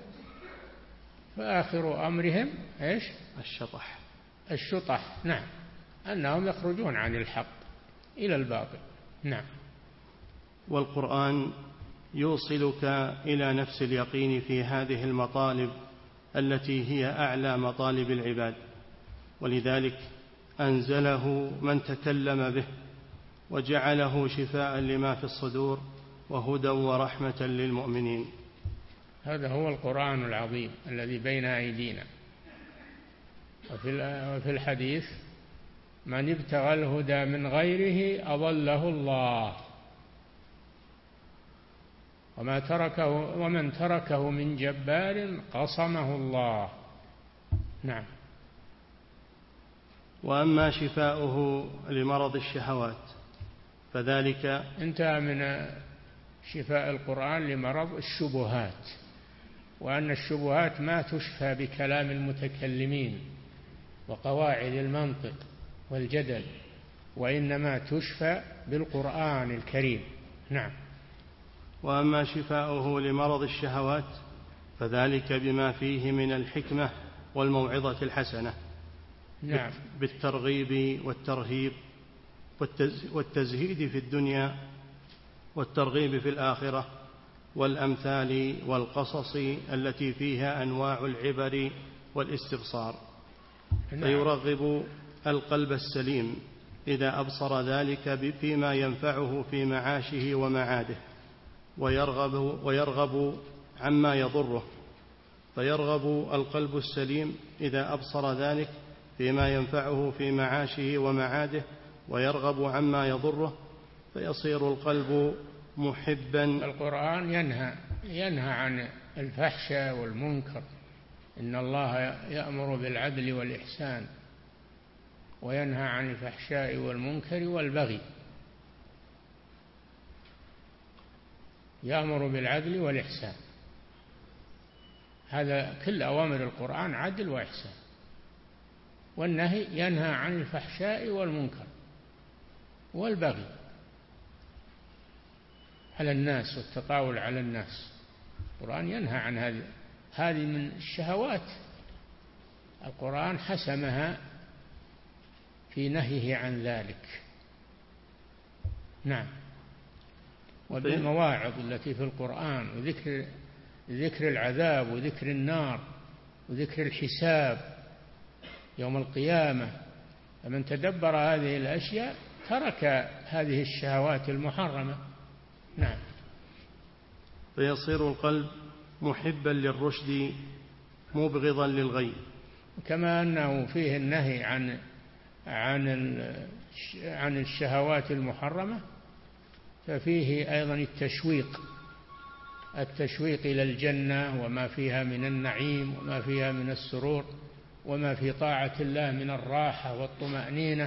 Speaker 3: فآخر أمرهم إيش؟
Speaker 2: الشطح.
Speaker 3: الشطح. نعم. أنهم يخرجون عن الحق إلى الباطل. نعم.
Speaker 2: والقرآن يوصلك إلى نفس اليقين في هذه المطالب التي هي أعلى مطالب العباد، ولذلك أنزله من تكلم به، وجعله شفاء لما في الصدور وهدى ورحمة للمؤمنين.
Speaker 3: هذا هو القرآن العظيم الذي بين أيدينا. وفي الحديث من ابتغى الهدى من غيره أضله الله، وما تركه ومن تركه من جبار قصمه الله. نعم.
Speaker 2: وأما شفاؤه لمرض الشهوات فذلك
Speaker 3: انتهى من شفاء القرآن لمرض الشبهات، وأن الشبهات ما تشفى بكلام المتكلمين وقواعد المنطق والجدل، وإنما تشفى بالقرآن الكريم. نعم.
Speaker 2: وأما شفاؤه لمرض الشهوات فذلك بما فيه من الحكمة والموعظة الحسنة.
Speaker 3: نعم.
Speaker 2: بالترغيب والترهيب والتزهيد في الدنيا والترغيب في الآخرة، والأمثال والقصص التي فيها أنواع العبر والاستبصار.
Speaker 3: نعم.
Speaker 2: فيرغب القلب السليم إذا أبصر ذلك فيما ينفعه في معاشه ومعاده، ويرغب, ويرغب عما يضره. فيرغب القلب السليم إذا أبصر ذلك فيما ينفعه في معاشه ومعاده، ويرغب عما يضره، فيصير القلب محبا.
Speaker 3: القرآن ينهى ينهى عن الفحشاء والمنكر، إن الله يأمر بالعدل والإحسان، وينهى عن الفحشاء والمنكر والبغي. يأمر بالعدل والإحسان، هذا كل أوامر القرآن عدل وإحسان. والنهي ينهى عن الفحشاء والمنكر والبغي على الناس والتطاول على الناس. القرآن ينهى عن هذه هذه من الشهوات، القرآن حسمها في نهيه عن ذلك. نعم. وبالمواعظ التي في القرآن وذكر ذكر العذاب وذكر النار وذكر الحساب يوم القيامة، فمن تدبر هذه الأشياء ترك هذه الشهوات المحرمة. نعم.
Speaker 2: فيصير القلب محبا للرشد مبغضا للغي.
Speaker 3: كما أنه فيه النهي عن عن عن الشهوات المحرمة، ففيه أيضا التشويق التشويق إلى الجنة وما فيها من النعيم وما فيها من السرور وما في طاعة الله من الراحة والطمأنينة.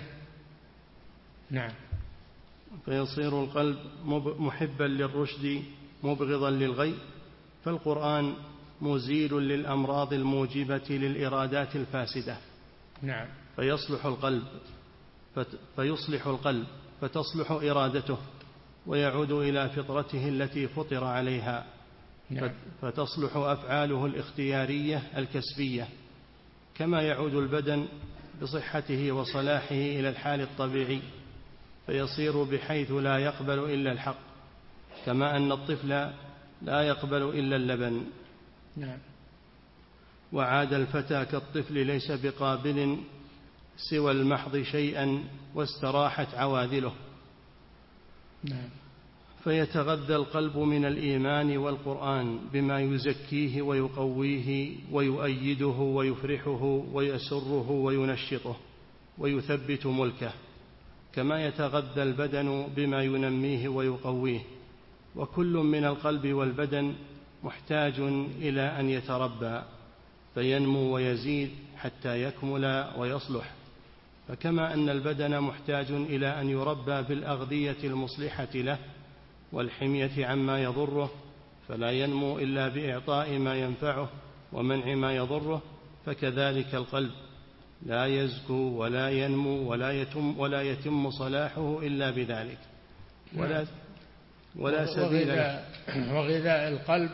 Speaker 3: نعم.
Speaker 2: فيصير القلب محبا للرشد مبغضا للغي، فالقرآن مزيل للأمراض الموجبة للإرادات الفاسدة.
Speaker 3: نعم.
Speaker 2: فيصلح القلب فيصلح القلب فتصلح إرادته ويعود إلى فطرته التي فطر عليها.
Speaker 3: نعم.
Speaker 2: فتصلح أفعاله الاختيارية الكسبية، كما يعود البدن بصحته وصلاحه إلى الحال الطبيعي، فيصير بحيث لا يقبل إلا الحق، كما أن الطفل لا يقبل إلا اللبن.
Speaker 3: نعم.
Speaker 2: وعاد الفتى كالطفل ليس بقابل سوى المحض شيئا واستراحت عواذله.
Speaker 3: نعم.
Speaker 2: فيتغذى القلب من الإيمان والقرآن بما يزكيه ويقويه ويؤيده ويفرحه ويسره وينشطه ويثبت ملكه، كما يتغذى البدن بما ينميه ويقويه. وكل من القلب والبدن محتاج إلى أن يتربى فينمو ويزيد حتى يكمل ويصلح. فكما أن البدن محتاج إلى أن يربى بالأغذية المصلحة له والحمية عما يضره، فلا ينمو إلا بإعطاء ما ينفعه ومنع ما يضره، فكذلك القلب لا يزكو ولا ينمو ولا يتم, ولا يتم صلاحه إلا بذلك، ولا, ولا سبيل له.
Speaker 3: وغذاء القلب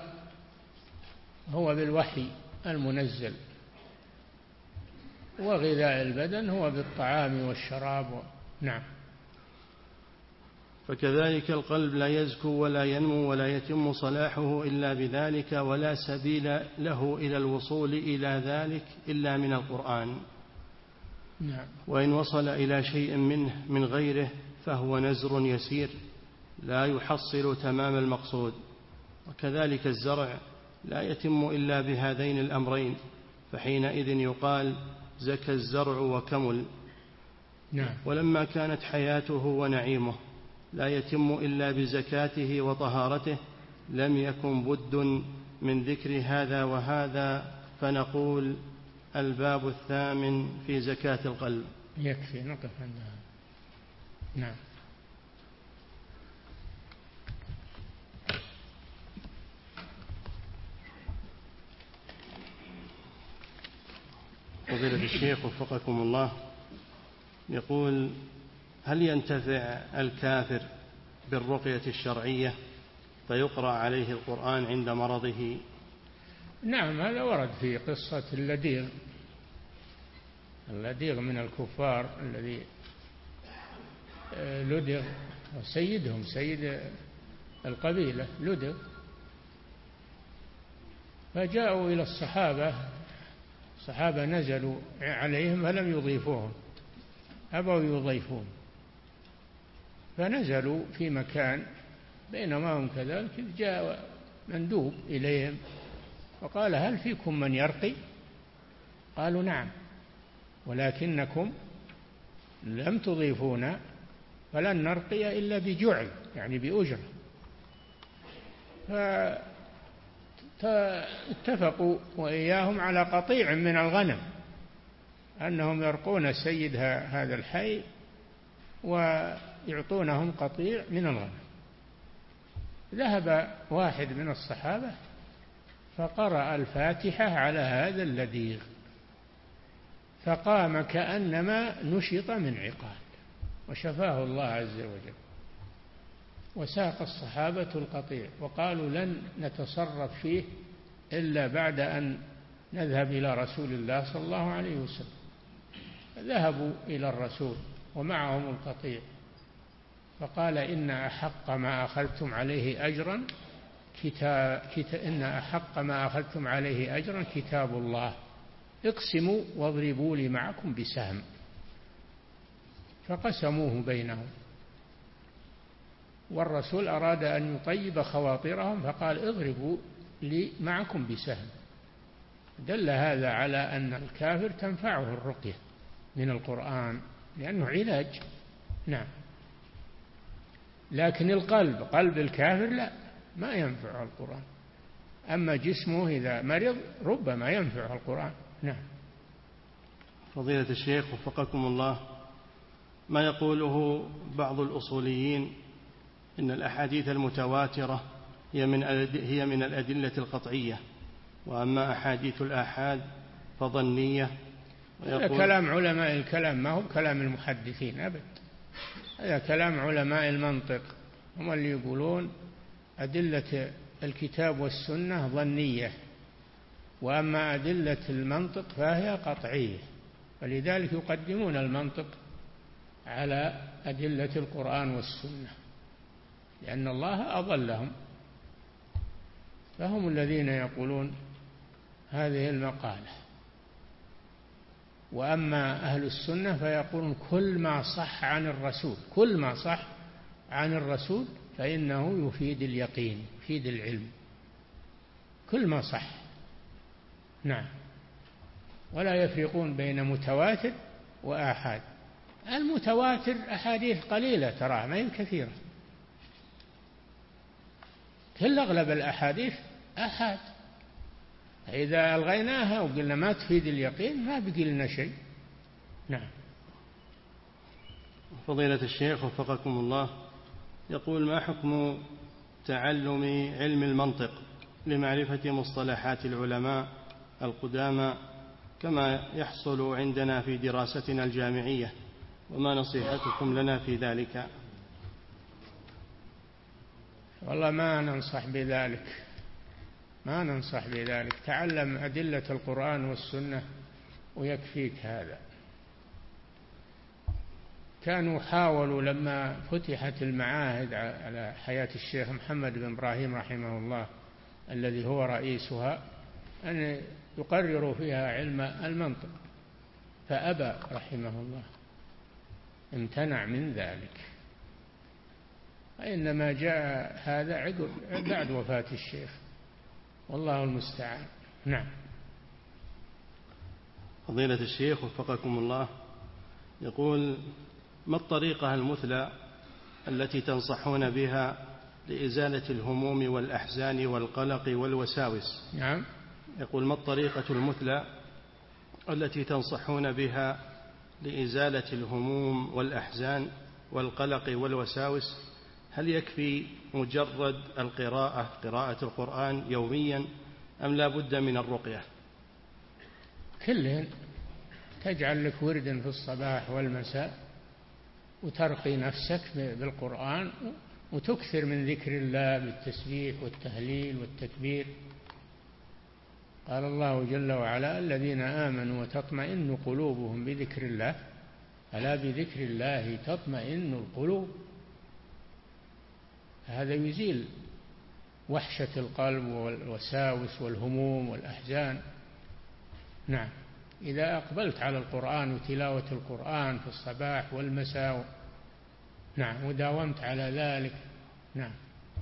Speaker 3: هو بالوحي المنزل، وغذاء البدن هو بالطعام والشراب و... نعم.
Speaker 2: فكذلك القلب لا يزكو ولا ينمو ولا يتم صلاحه إلا بذلك، ولا سبيل له إلى الوصول إلى ذلك إلا من القرآن.
Speaker 3: نعم.
Speaker 2: وإن وصل إلى شيء منه من غيره فهو نزر يسير لا يحصل تمام المقصود. وكذلك الزرع لا يتم إلا بهذين الأمرين، فحينئذ يقال زكى الزرع وكمل.
Speaker 3: نعم.
Speaker 2: ولما كانت حياته ونعيمه لا يتم إلا بزكاته وطهارته لم يكن بد من ذكر هذا وهذا، فنقول الباب الثامن في زكاة القلب.
Speaker 3: يكفي نقف عندها. نعم.
Speaker 2: فضيلة الشيخ وفقكم الله، يقول: هل ينتفع الكافر بالرقية الشرعية فيقرأ عليه القرآن عند مرضه؟
Speaker 3: نعم، هذا ورد في قصة اللديغ اللديغ من الكفار الذي لدغ سيدهم سيد القبيلة لدغ، فجاءوا إلى الصحابة الصحابة نزلوا عليهم فلم يضيفوهم، أبوا يضيفون، فنزلوا في مكان بينما هم كذلك جاء مندوب إليهم وقال: هل فيكم من يرقي؟ قالوا: نعم، ولكنكم لم تضيفونا فلن نرقي إلا بجعل، يعني بأجرة. فاتفقوا وإياهم على قطيع من الغنم، أنهم يرقون سيد هذا الحي ويعطونهم قطيع من الغنم. ذهب واحد من الصحابة فقرأ الفاتحة على هذا اللديغ، فقام كأنما نشط من عقال، وشفاه الله عز وجل. وساق الصحابة القطيع وقالوا لن نتصرف فيه إلا بعد أن نذهب إلى رسول الله صلى الله عليه وسلم. ذهبوا إلى الرسول ومعهم القطيع، فقال إن أحق ما أخذتم عليه أجرا كتاب, كتاب إن أحق ما أخذتم عليه أجرا كتاب الله، اقسموا واضربوا لي معكم بسهم. فقسموه بينهم، والرسول أراد أن يطيب خواطرهم فقال اضربوا لي معكم بسهم. دل هذا على أن الكافر تنفعه الرقية من القرآن لأنه علاج. نعم. لكن القلب، قلب الكافر لا، ما ينفع القرآن. أما جسمه إذا مرض ربما ينفع القرآن. نعم.
Speaker 2: فضيلة الشيخ وفقكم الله، ما يقوله بعض الأصوليين إن الأحاديث المتواترة هي من هي من الأدلة القطعية، وأما أحاديث الآحاد فظنية.
Speaker 3: هذا كلام علماء الكلام، ما هو كلام المحدثين أبد. هذا كلام علماء المنطق، هم اللي يقولون أدلة الكتاب والسنة ظنية، وأما أدلة المنطق فهي قطعية، ولذلك يقدمون المنطق على أدلة القرآن والسنة، لأن الله أضلهم، فهم الذين يقولون هذه المقالة. وأما أهل السنة فيقولون كل ما صح عن الرسول، كل ما صح عن الرسول فإنه يفيد اليقين، يفيد العلم، كل ما صح. نعم. ولا يفرقون بين متواتر وآحاد. المتواتر أحاديث قليلة ترى، ما هي كثيرة، كل أغلب الأحاديث آحاد. إذا ألغيناها وقلنا ما تفيد اليقين ما بقي لنا شيء. نعم.
Speaker 2: فضيلة الشيخ وفقكم الله، يقول ما حكم تعلم علم المنطق لمعرفة مصطلحات العلماء القدامى كما يحصل عندنا في دراستنا الجامعية، وما نصيحتكم لنا في ذلك؟
Speaker 3: والله ما ننصح بذلك، ما ننصح بذلك. تعلم أدلة القرآن والسنة ويكفيك هذا. كانوا حاولوا لما فتحت المعاهد على حياة الشيخ محمد بن إبراهيم رحمه الله الذي هو رئيسها أن يقرروا فيها علم المنطق، فأبى رحمه الله، امتنع من ذلك. إنما جاء هذا عقب بعد وفاة الشيخ، والله المستعان. نعم.
Speaker 2: فضيلة الشيخ وفقكم الله، يقول ما الطريقة المثلى التي تنصحون بها لإزالة الهموم والأحزان والقلق والوساوس؟
Speaker 3: نعم.
Speaker 2: يقول ما الطريقة المثلى التي تنصحون بها لإزالة الهموم والأحزان والقلق والوساوس؟ هل يكفي مجرد القراءة، قراءة القرآن يوميا، أم لا بد من الرقية؟
Speaker 3: كلهن. تجعل لك وردا في الصباح والمساء وترقي نفسك بالقرآن وتكثر من ذكر الله بالتسبيح والتهليل والتكبير. قال الله جل وعلا الذين آمنوا وتطمئن قلوبهم بذكر الله، ألا بذكر الله تطمئن القلوب. هذا يزيل وحشة القلب والوساوس والهموم والأحزان. نعم. إذا أقبلت على القرآن وتلاوة القرآن في الصباح والمساء، نعم، وداومت على ذلك. نعم.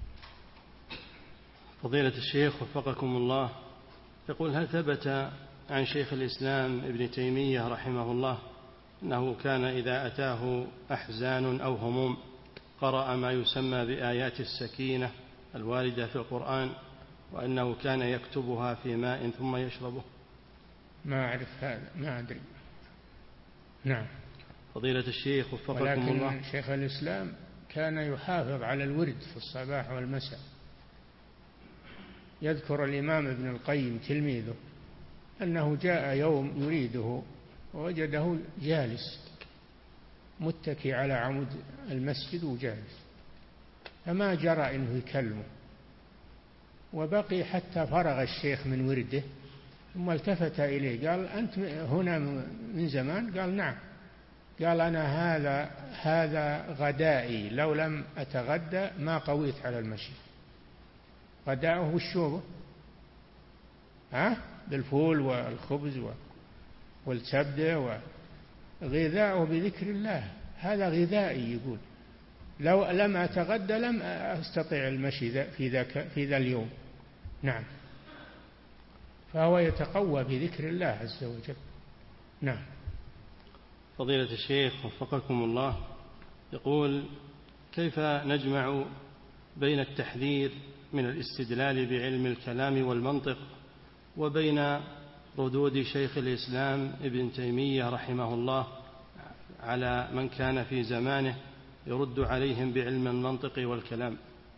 Speaker 2: فضيلة الشيخ وفقكم الله، يقول هل ثبت عن شيخ الإسلام ابن تيمية رحمه الله أنه كان إذا أتاه أحزان أو هموم قرأ ما يسمى بآيات السكينة الواردة في القرآن، وأنه كان يكتبها في ماء ثم يشربه؟
Speaker 3: ما أعرف هذا، ما أدري. نعم.
Speaker 2: فضيلة الشيخ وفقكم
Speaker 3: ولكن
Speaker 2: الله،
Speaker 3: ولكن شيخ الإسلام كان يحافظ على الورد في الصباح والمساء. يذكر الإمام ابن القيم تلميذه أنه جاء يوم يريده ووجده جالس متكي على عمود المسجد وجالس، فما جرى إنه يكلمه، وبقي حتى فرغ الشيخ من ورده، ثم التفت إليه قال: أنت هنا من زمان؟ قال: نعم. قال: أنا هذا هذا غدائي، لو لم أتغدى ما قويت على المشي. غداؤه الشوبة، ها، بالفول والخبز والزبدة، وغذاؤه بذكر الله، هذا غذائي. يقول: لو لم أتغدى لم أستطع المشي في ذاك في ذا اليوم. نعم، فهو يتقوى بذكر الله عز وجل. نعم.
Speaker 2: فضيلة الشيخ وفقكم الله، يقول: كيف نجمع بين التحذير من الاستدلال بعلم الكلام والمنطق وبين ردود شيخ الإسلام ابن تيمية رحمه الله على من كان في زمانه يرد عليهم بعلم المنطق والكلام؟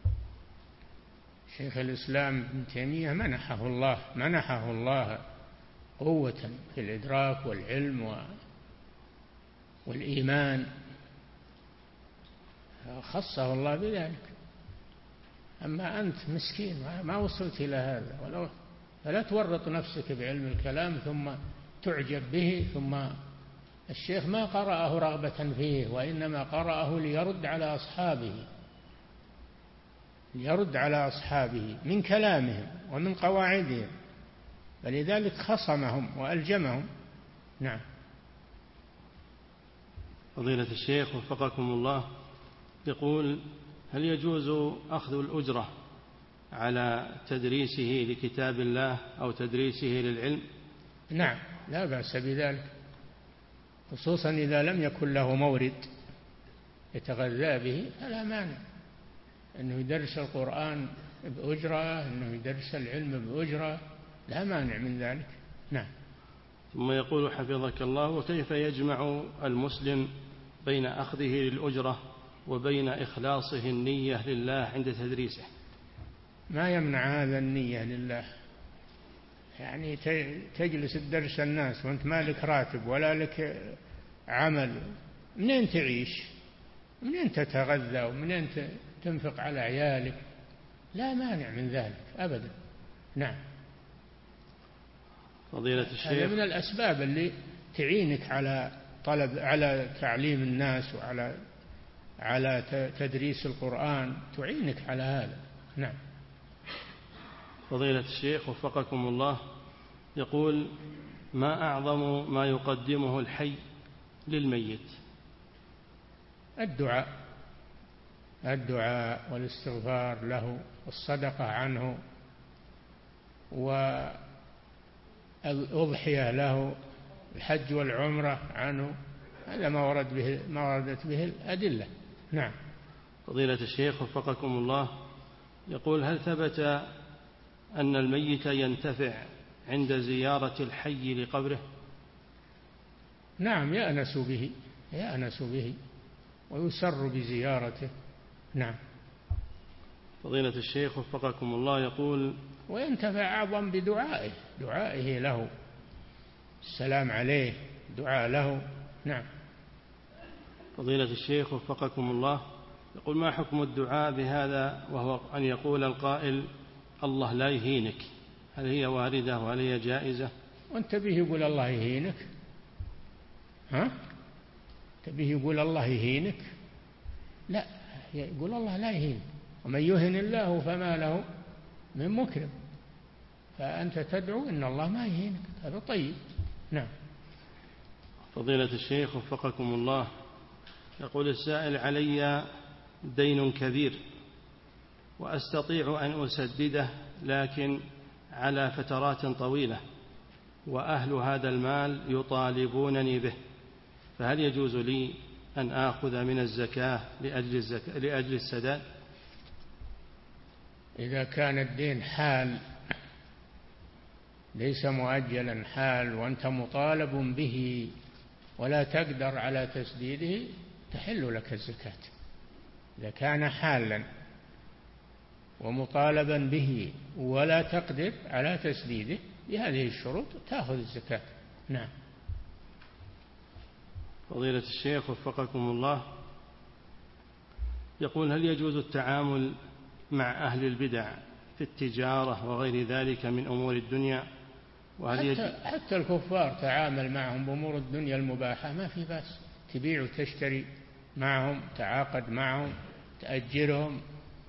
Speaker 3: شيخ الإسلام ابن تيمية منحه الله منحه الله قوة في الإدراك والعلم والإيمان، خصه الله بذلك. أما أنت مسكين ما وصلت إلى هذا، ولو فلا تورط نفسك بعلم الكلام ثم تعجب به. ثم الشيخ ما قرأه رغبة فيه، وإنما قرأه ليرد على أصحابه ليرد على أصحابه من كلامهم ومن قواعدهم، فلذلك خصمهم وألجمهم. نعم.
Speaker 2: فضيلة الشيخ وفقكم الله، يقول: هل يجوز أخذ الأجرة على تدريسه لكتاب الله أو تدريسه للعلم؟
Speaker 3: نعم، لا بأس بذلك، خصوصا إذا لم يكن له مورد يتغذى به، فلا مانع أنه يدرس القرآن بأجرة، أنه يدرس العلم بأجرة، لا مانع من ذلك. نعم.
Speaker 2: ثم يقول حفظك الله: وكيف يجمع المسلم بين أخذه للأجرة وبين إخلاصه النية لله عند تدريسه؟
Speaker 3: ما يمنع هذا النية لله، يعني تجلس تدرس الناس وأنت ما لك راتب ولا لك عمل، منين تعيش؟ منين تتغذى؟ ومنين تنفق على عيالك؟ لا مانع من ذلك أبدا. نعم.
Speaker 2: فضيلة الشيخ،
Speaker 3: هذا من الأسباب اللي تعينك على طلب على تعليم الناس وعلى على تدريس القرآن، تعينك على هذا. نعم.
Speaker 2: فضيلة الشيخ وفقكم الله، يقول: ما أعظم ما يقدمه الحي للميت؟
Speaker 3: الدعاء الدعاء والاستغفار له والصدقة عنه والأضحية له، الحج والعمرة عنه، هذا ما ورد به ما وردت به الأدلة. نعم.
Speaker 2: فضيلة الشيخ وفقكم الله، يقول: هل ثبت أن الميت ينتفع عند زيارة الحي لقبره؟
Speaker 3: نعم، يأنس به يأنس به ويسر بزيارته. نعم.
Speaker 2: فضيلة الشيخ وفقكم الله، يقول:
Speaker 3: وينتفع أعظم بدعائه دعائه له، السلام عليه، دعاء له. نعم.
Speaker 2: فضيلة الشيخ وفقكم الله، يقول: ما حكم الدعاء بهذا وهو أن يقول القائل: الله لا يهينك؟ هل هي واردة وهل هي جائزة؟
Speaker 3: وانت به يقول الله يهينك؟ ها؟ تبيه يقول الله يهينك؟ لا، يقول الله لا يهين، ومن يهن الله فما له من مكرم، فأنت تدعو إن الله ما يهينك، هذا طيب. نعم.
Speaker 2: فضيلة الشيخ وفقكم الله، يقول السائل: علي دين كبير وأستطيع أن أسدده، لكن على فترات طويلة، وأهل هذا المال يطالبونني به، فهل يجوز لي أن آخذ من الزكاة لأجل, الزكاة لأجل السداد؟
Speaker 3: إذا كان الدين حال ليس مؤجلا، حال وأنت مطالب به ولا تقدر على تسديده، تحل لك الزكاة. إذا كان حالا ومطالبا به ولا تقدر على تسديده بهذه الشروط تأخذ الزكاة. نعم.
Speaker 2: فضيلة الشيخ وفقكم الله، يقول: هل يجوز التعامل مع أهل البدع في التجارة وغير ذلك من أمور الدنيا؟ وهل
Speaker 3: حتى,
Speaker 2: يجوز
Speaker 3: حتى الكفار تعامل معهم بأمور الدنيا المباحة، ما في بأس، تبيع وتشتري معهم، تعاقد معهم، تأجرهم،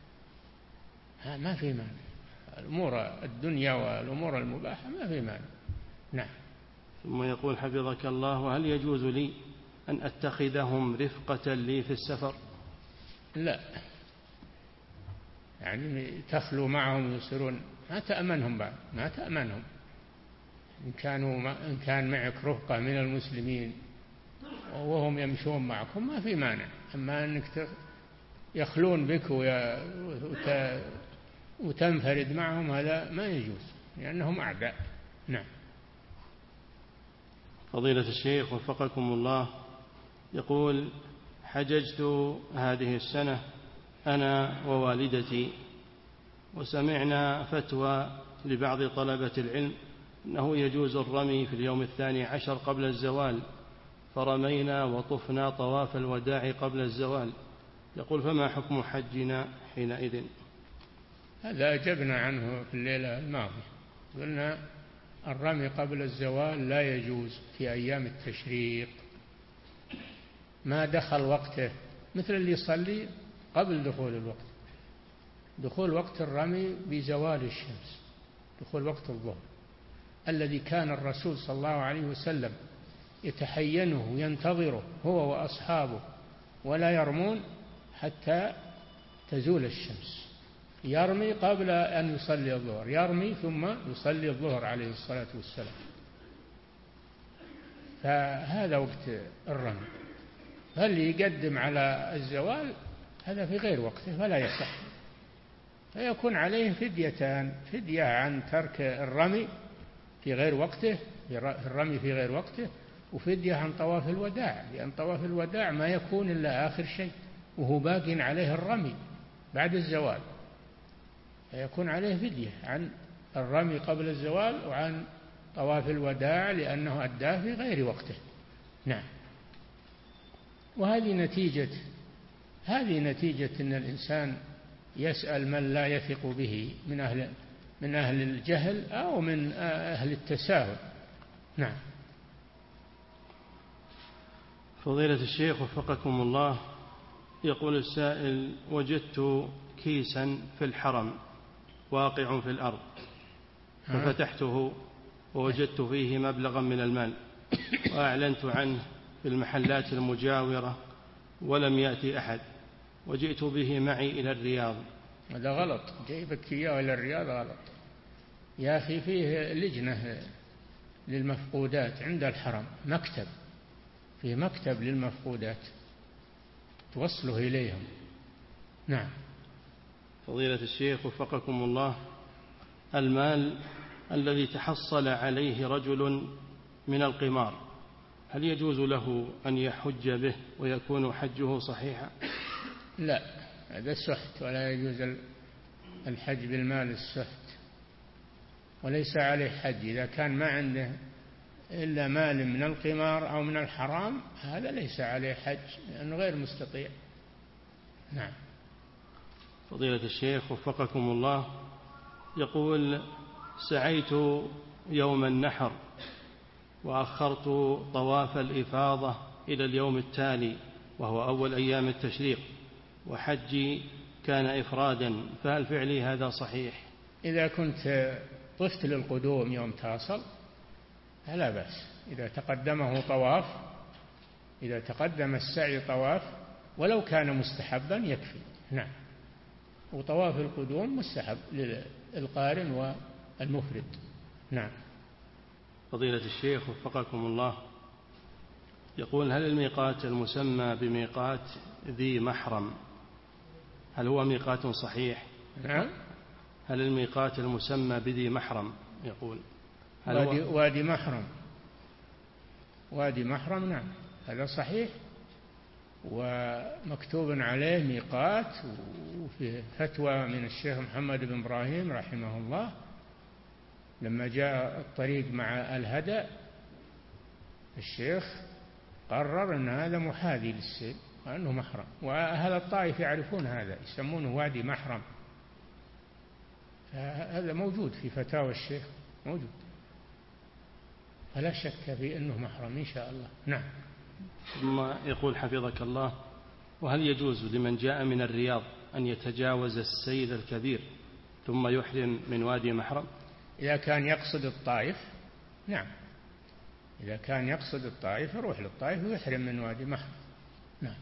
Speaker 3: ما في مانع. الأمور الدنيا والأمور المباحة ما في مانع. نعم.
Speaker 2: ثم يقول حفظك الله: وهل يجوز لي أن أتخذهم رفقة لي في السفر؟
Speaker 3: لا، يعني تخلو معهم يصيرون ما تأمنهم بعد، ما تأمنهم. إن كانوا إن كان معك رفقة من المسلمين وهم يمشون معكم ما في مانع، أما أنك يخلون بك وتنفرد معهم هذا ما يجوز، لأنهم أعداء. نعم.
Speaker 2: فضيلة الشيخ وفقكم الله، يقول: حججت هذه السنة أنا ووالدتي، وسمعنا فتوى لبعض طلبة العلم أنه يجوز الرمي في اليوم الثاني عشر قبل الزوال، فرمينا وطفنا طواف الوداع قبل الزوال. يقول: فما حكم حجنا حينئذ؟
Speaker 3: هذا أجبنا عنه في الليلة الماضية، قلنا الرمي قبل الزوال لا يجوز في أيام التشريق ما دخل وقته، مثل اللي يصلي قبل دخول الوقت. دخول وقت الرمي بزوال الشمس، دخول وقت الظهر الذي كان الرسول صلى الله عليه وسلم يتحينه ينتظره هو وأصحابه ولا يرمون حتى تزول الشمس. يرمي قبل أن يصلي الظهر، يرمي ثم يصلي الظهر عليه الصلاة والسلام، فهذا وقت الرمي. فاللي يقدم على الزوال هذا في غير وقته فلا يصح، فيكون عليه فديتان: فدية عن ترك الرمي في غير وقته، الرمي في غير وقته، وفدية عن طواف الوداع، لأن طواف الوداع ما يكون إلا آخر شيء وهو باق عليه الرمي بعد الزوال، فيكون عليه فدية عن الرمي قبل الزوال وعن طواف الوداع لأنه أداه في غير وقته. نعم. وهذه نتيجة هذه نتيجة أن الإنسان يسأل من لا يثق به من أهل من أهل الجهل أو من أهل التساهل. نعم.
Speaker 2: فضيلة الشيخ وفقكم الله، يقول السائل: وجدت كيسا في الحرم واقع في الأرض، ففتحته ووجدت فيه مبلغا من المال، وأعلنت عنه في المحلات المجاورة ولم يأتي أحد، وجئت به معي إلى الرياض.
Speaker 3: هذا غلط، جيبك إياه إلى الرياض غلط يا أخي. فيه لجنة للمفقودات عند الحرم، مكتب، فيه مكتب للمفقودات توصله إليهم. نعم.
Speaker 2: فضيلة الشيخ وفقكم الله، المال الذي تحصل عليه رجل من القمار هل يجوز له أن يحج به ويكون حجه صحيحا؟
Speaker 3: لا، هذا السحت، ولا يجوز الحج بالمال السحت، وليس عليه حج إذا كان ما عنده إلا مال من القمار أو من الحرام، هذا ليس عليه حج لأنه غير مستطيع. نعم.
Speaker 2: فضيلة الشيخ وفقكم الله، يقول: سعيت يوم النحر وأخرت طواف الإفاضة إلى اليوم التالي وهو أول أيام التشريق، وحجي كان إفرادا، فهل فعلي هذا صحيح؟
Speaker 3: إذا كنت طفت للقدوم يوم تصل فلا بأس، إذا تقدمه طواف، إذا تقدم السعي طواف ولو كان مستحبا يكفي. نعم. وطواف القدوم مستحب للقارن والمفرد. نعم.
Speaker 2: فضيلة الشيخ وفقكم الله، يقول: هل الميقات المسمى بميقات ذي محرم هل هو ميقات صحيح؟
Speaker 3: نعم.
Speaker 2: هل الميقات المسمى بذي محرم يقول هل
Speaker 3: وادي,
Speaker 2: هو
Speaker 3: وادي محرم وادي محرم نعم، هذا صحيح. ومكتوب عليه ميقات، وفي فتوى من الشيخ محمد بن إبراهيم رحمه الله لما جاء الطريق مع الهدى، الشيخ قرر أن هذا محاذي للسيل وأنه محرم، وأهل الطائف يعرفون هذا، يسمونه وادي محرم. هذا موجود في فتاوى الشيخ، موجود، فلا شك في أنه محرم إن شاء الله. نعم.
Speaker 2: ثم يقول حفظك الله: وهل يجوز لمن جاء من الرياض أن يتجاوز السيل الكبير ثم يحرم من وادي محرم؟
Speaker 3: إذا كان يقصد الطائف نعم، إذا كان يقصد الطائف يروح للطائف ويحرم من وادي محرم. نعم.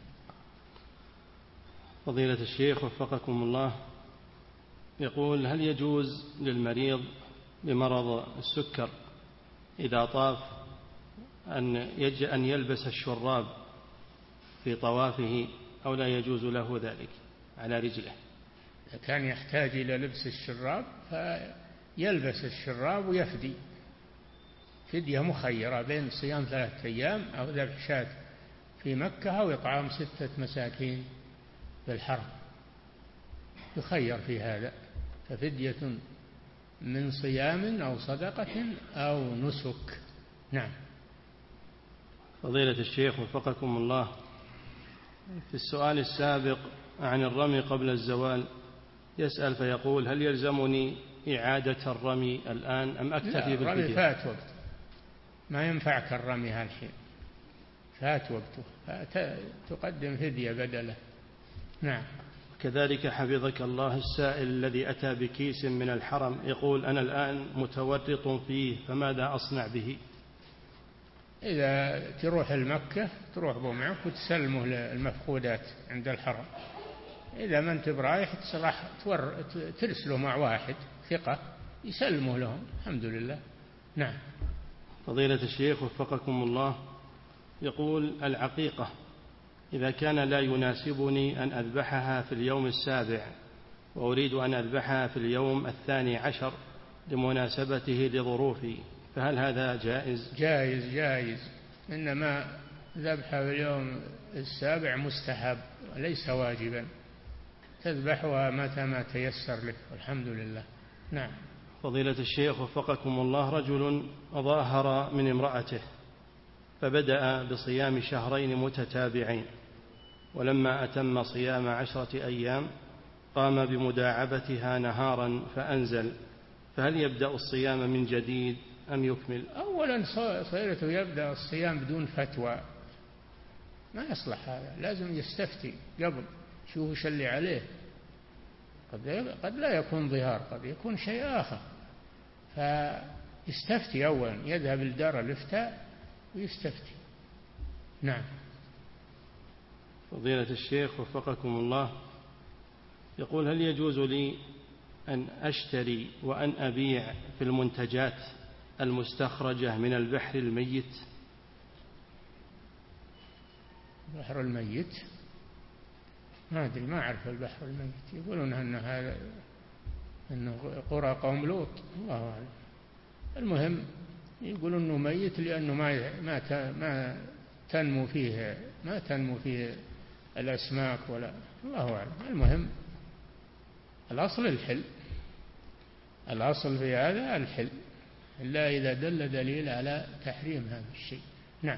Speaker 2: فضيلة الشيخ وفقكم الله، يقول: هل يجوز للمريض بمرض السكر إذا طاف أن أن يلبس الشراب في طوافه أو لا يجوز له ذلك على رجله؟
Speaker 3: إذا كان يحتاج إلى لبس الشراب فيلبس الشراب ويفدي فدية مخيرة بين صيام ثلاثة أيام أو ذبح شاة في مكة أو إطعام ستة مساكين في الحرم، يخير في هذا، ففدية من صيام أو صدقة أو نسك. نعم.
Speaker 2: فضيلة الشيخ وفقكم الله، في السؤال السابق عن الرمي قبل الزوال يسأل فيقول: هل يلزمني إعادة الرمي الآن أم أكتفي بالفدية؟
Speaker 3: الرمي فات وقت، ما ينفعك الرمي هالحين، فات وقته، تقدم فدية بدله. نعم.
Speaker 2: كذلك حفظك الله السائل الذي أتى بكيس من الحرم يقول: أنا الآن متورط فيه فماذا أصنع به؟
Speaker 3: إذا تروح المكة تروح به معك وتسلمه للمفقودات عند الحرم، إذا ما أنت برايح ترسله مع واحد ثقة يسلمه لهم. الحمد لله. نعم.
Speaker 2: فضيلة الشيخ وفقكم الله، يقول: العقيقة إذا كان لا يناسبني أن أذبحها في اليوم السابع وأريد أن أذبحها في اليوم الثاني عشر لمناسبته لظروفي، فهل هذا جائز؟
Speaker 3: جائز جائز، إنما ذبحها في اليوم السابع مستحب وليس واجبا، تذبحها متى ما تيسر لك، والحمد لله. نعم.
Speaker 2: فضيلة الشيخ وفقكم الله، رجل ظاهر من امرأته فبدأ بصيام شهرين متتابعين، ولما أتم صيام عشرة أيام قام بمداعبتها نهارا فأنزل، فهل يبدأ الصيام من جديد أم يكمل؟
Speaker 3: أولا صيرته يبدأ الصيام بدون فتوى، ما يصلح هذا، لازم يستفتي قبل، شوف وش اللي عليه، قد قد لا يكون ظهار، قد يكون شيء آخر، فيستفتي أولا، يذهب لدار الإفتاء ويستفتي. نعم.
Speaker 2: فضيلة الشيخ وفقكم الله، يقول: هل يجوز لي أن أشتري وأن أبيع في المنتجات المستخرجة من البحر الميت؟
Speaker 3: البحر الميت ما أدري، ما أعرف البحر الميت، يقولون أن هذا أنه قرى قوم لوط، الله أعلم. المهم يقولون أنه ميت لأنه ما ما ما تنمو فيه ما تنمو فيه الأسماك ولا، الله أعلم. المهم الأصل الحل، الأصل في هذا الحل، إلا إذا دل دليل على تحريم هذا الشيء. نعم.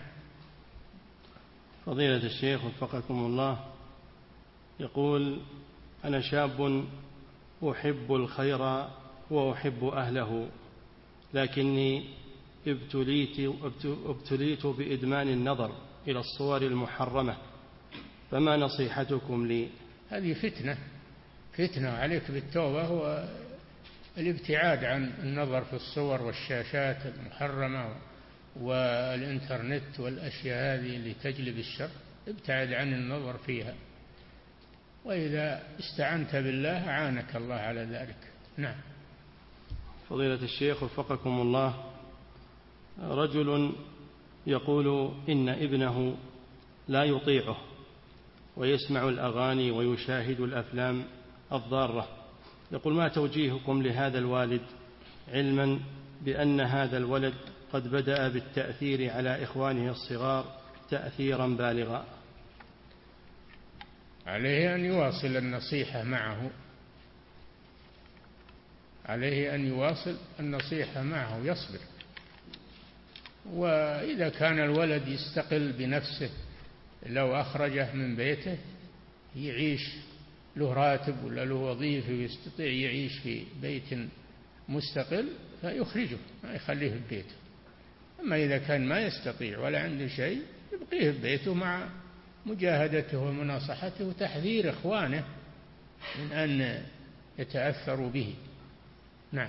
Speaker 2: فضيلة الشيخ وفقكم الله، يقول: أنا شاب أحب الخير وأحب أهله، لكني ابتليت, ابتليت بإدمان النظر إلى الصور المحرمة، فما نصيحتكم لي؟
Speaker 3: هذه فتنة، فتنة عليك بالتوبة، هو الابتعاد عن النظر في الصور والشاشات المحرمة والإنترنت والأشياء هذه اللي تجلب الشر، ابتعد عن النظر فيها، وإذا استعنت بالله أعانك الله على ذلك. نعم.
Speaker 2: فضيلة الشيخ وفقكم الله، رجل يقول إن ابنه لا يطيعه ويسمع الأغاني ويشاهد الأفلام الضارة، يقول: ما توجيهكم لهذا الوالد علما بأن هذا الولد قد بدأ بالتأثير على إخوانه الصغار تأثيرا بالغا؟
Speaker 3: عليه أن يواصل النصيحة معه عليه أن يواصل النصيحة معه يصبر. وإذا كان الولد يستقل بنفسه لو أخرجه من بيته يعيش له راتب ولا له وظيفة ويستطيع يعيش في بيت مستقل فيخرجه ما يخليه في بيته. أما إذا كان ما يستطيع ولا عنده شيء يبقيه في بيته مع مجاهدته ومناصحته وتحذير إخوانه من أن يتأثروا به. نعم.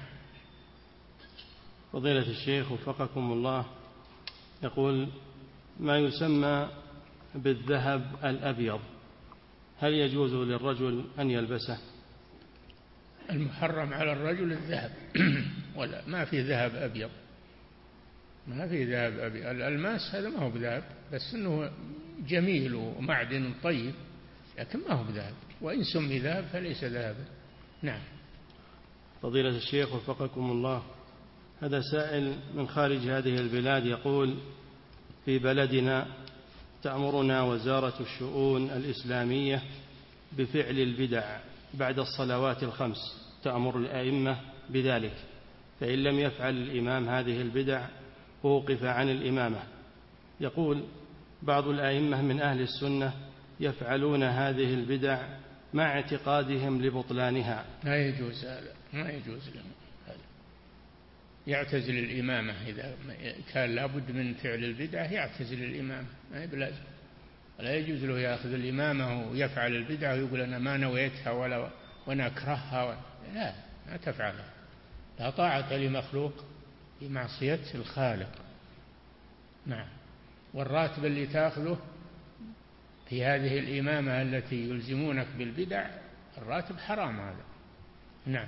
Speaker 2: فضيلة الشيخ وفقكم الله يقول: ما يسمى بالذهب الأبيض هل يجوز للرجل أن يلبسه؟
Speaker 3: المحرم على الرجل الذهب ولا ما في ذهب أبيض، ما في ذهب أبيض. الألماس هذا ما هو بذهب بس إنه جميل ومعدن طيب لكن ما هو بذهب، وإن سمي ذهب فليس ذهبا. نعم.
Speaker 2: فضيلة الشيخ وفقكم الله هذا سائل من خارج هذه البلاد يقول: في بلدنا تأمرنا وزارة الشؤون الإسلامية بفعل البدع بعد الصلوات الخمس، تأمر الأئمة بذلك، فإن لم يفعل الإمام هذه البدع ووقف عن الإمامة. يقول: بعض الأئمة من أهل السنة يفعلون هذه البدع مع اعتقادهم لبطلانها.
Speaker 3: لا يجوز هذا، ما يجوز له هذا. يعتزل الإمامة إذا كان لابد من فعل البدعة، يعتزل الإمامة ما بلازم. لا يجوز له يأخذ الإمامة ويفعل البدعة ويقول أنا ما نويتها ولا وأنا أكرهها ولا. لا، ما تفعلها. لا طاعة لمخلوق في معصية الخالق. نعم. والراتب اللي تأخذه في هذه الإمامة التي يلزمونك بالبدع الراتب حرام هذا. نعم.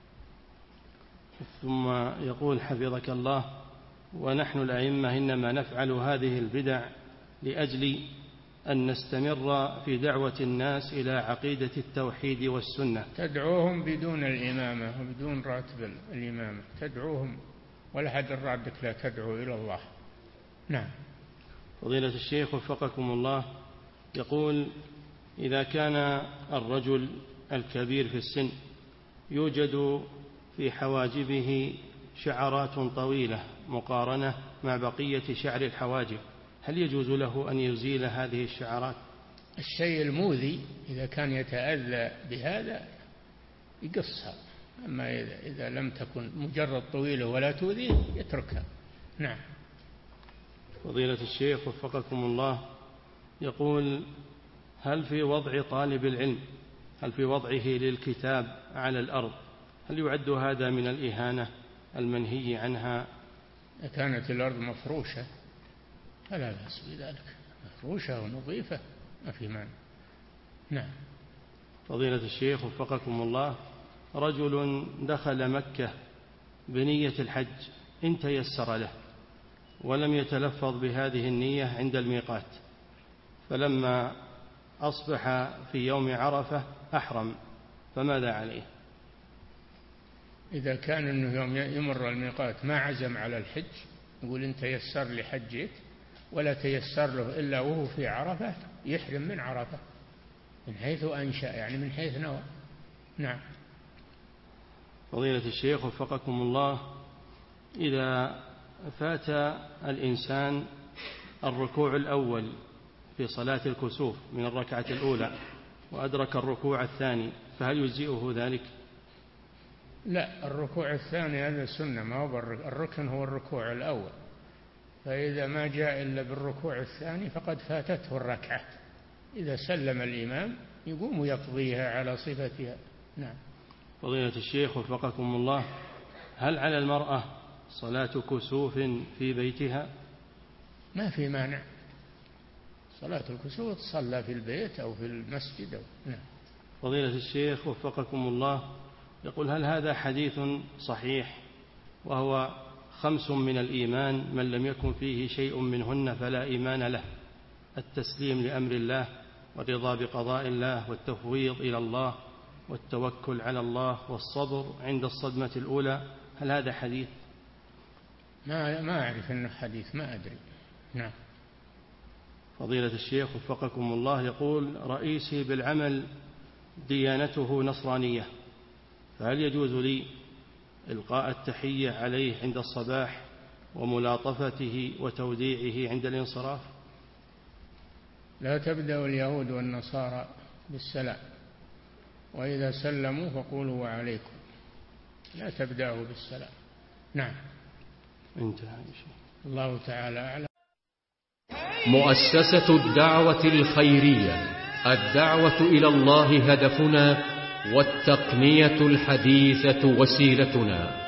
Speaker 2: ثم يقول حفظك الله: ونحن الأئمة إنما نفعل هذه البدع لأجل أن نستمر في دعوة الناس إلى عقيدة التوحيد والسنة.
Speaker 3: تدعوهم بدون الإمامة وبدون راتب الإمامة، تدعوهم ولا حد رادك لا تدعو إلى الله. نعم.
Speaker 2: فضيلة الشيخ وفقكم الله يقول: إذا كان الرجل الكبير في السن يوجد في حواجبه شعرات طويلة مقارنة مع بقية شعر الحواجب، هل يجوز له أن يزيل هذه الشعرات؟
Speaker 3: الشيء المؤذي إذا كان يتأذى بهذا يقصها، أما إذا, إذا لم تكن مجرد طويلة ولا تؤذيه يتركها. نعم.
Speaker 2: فضيلة الشيخ وفقكم الله يقول: هل في وضع طالب العلم هل في وضعه للكتاب على الأرض هل يعد هذا من الإهانة المنهي عنها؟
Speaker 3: إذا كانت الأرض مفروشة فلا بأس بذلك، مفروشة ونظيفة ما في مانع. نعم.
Speaker 2: فضيلة الشيخ وفقكم الله رجل دخل مكة بنية الحج إن تيسر له ولم يتلفظ بهذه النية عند الميقات، فلما أصبح في يوم عرفة أحرم، فماذا عليه؟
Speaker 3: إذا كان أنه يوم يمر الميقات ما عزم على الحج يقول إن تيسر لي حجيت، ولا تيسر له إلا وهو في عرفة يحرم من عرفة من حيث أنشأ، يعني من حيث نوى. نعم.
Speaker 2: فضيلة الشيخ وفقكم الله إذا فات الإنسان الركوع الأول في صلاة الكسوف من الركعة الأولى وأدرك الركوع الثاني فهل يجزئه ذلك؟
Speaker 3: لا، الركوع الثاني هذا سنة، ما هو الركن هو الركوع الأول، فإذا ما جاء إلا بالركوع الثاني فقد فاتته الركعة. إذا سلم الإمام يقوم يقضيها على صفتها. نعم.
Speaker 2: فضيلة الشيخ وفقكم الله هل على المرأة صلاة كسوف في بيتها؟
Speaker 3: ما في مانع، صلاة الكسوف تصلى في البيت أو في المسجد أو... نعم.
Speaker 2: فضيلة الشيخ وفقكم الله يقول: هل هذا حديث صحيح وهو خمس من الإيمان من لم يكن فيه شيء منهن فلا إيمان له: التسليم لأمر الله والرضا بقضاء الله والتفويض إلى الله والتوكل على الله والصبر عند الصدمة الأولى، هل هذا حديث؟
Speaker 3: ما ما أعرف أنه حديث، ما أدري. نعم.
Speaker 2: فضيلة الشيخ وفقكم الله، يقول: رئيسي بالعمل ديانته نصرانية، فهل يجوز لي إلقاء التحية عليه عند الصباح وملاطفته وتوديعه عند الانصراف؟
Speaker 3: لا تبدأ اليهود والنصارى بالسلام، وإذا سلموا فقولوا وعليكم، لا تبدأه بالسلام. نعم.
Speaker 2: انتهى.
Speaker 3: الله تعالى أعلم.
Speaker 4: مؤسسة الدعوة الخيرية، الدعوة إلى الله هدفنا، والتقنية الحديثة وسيلتنا.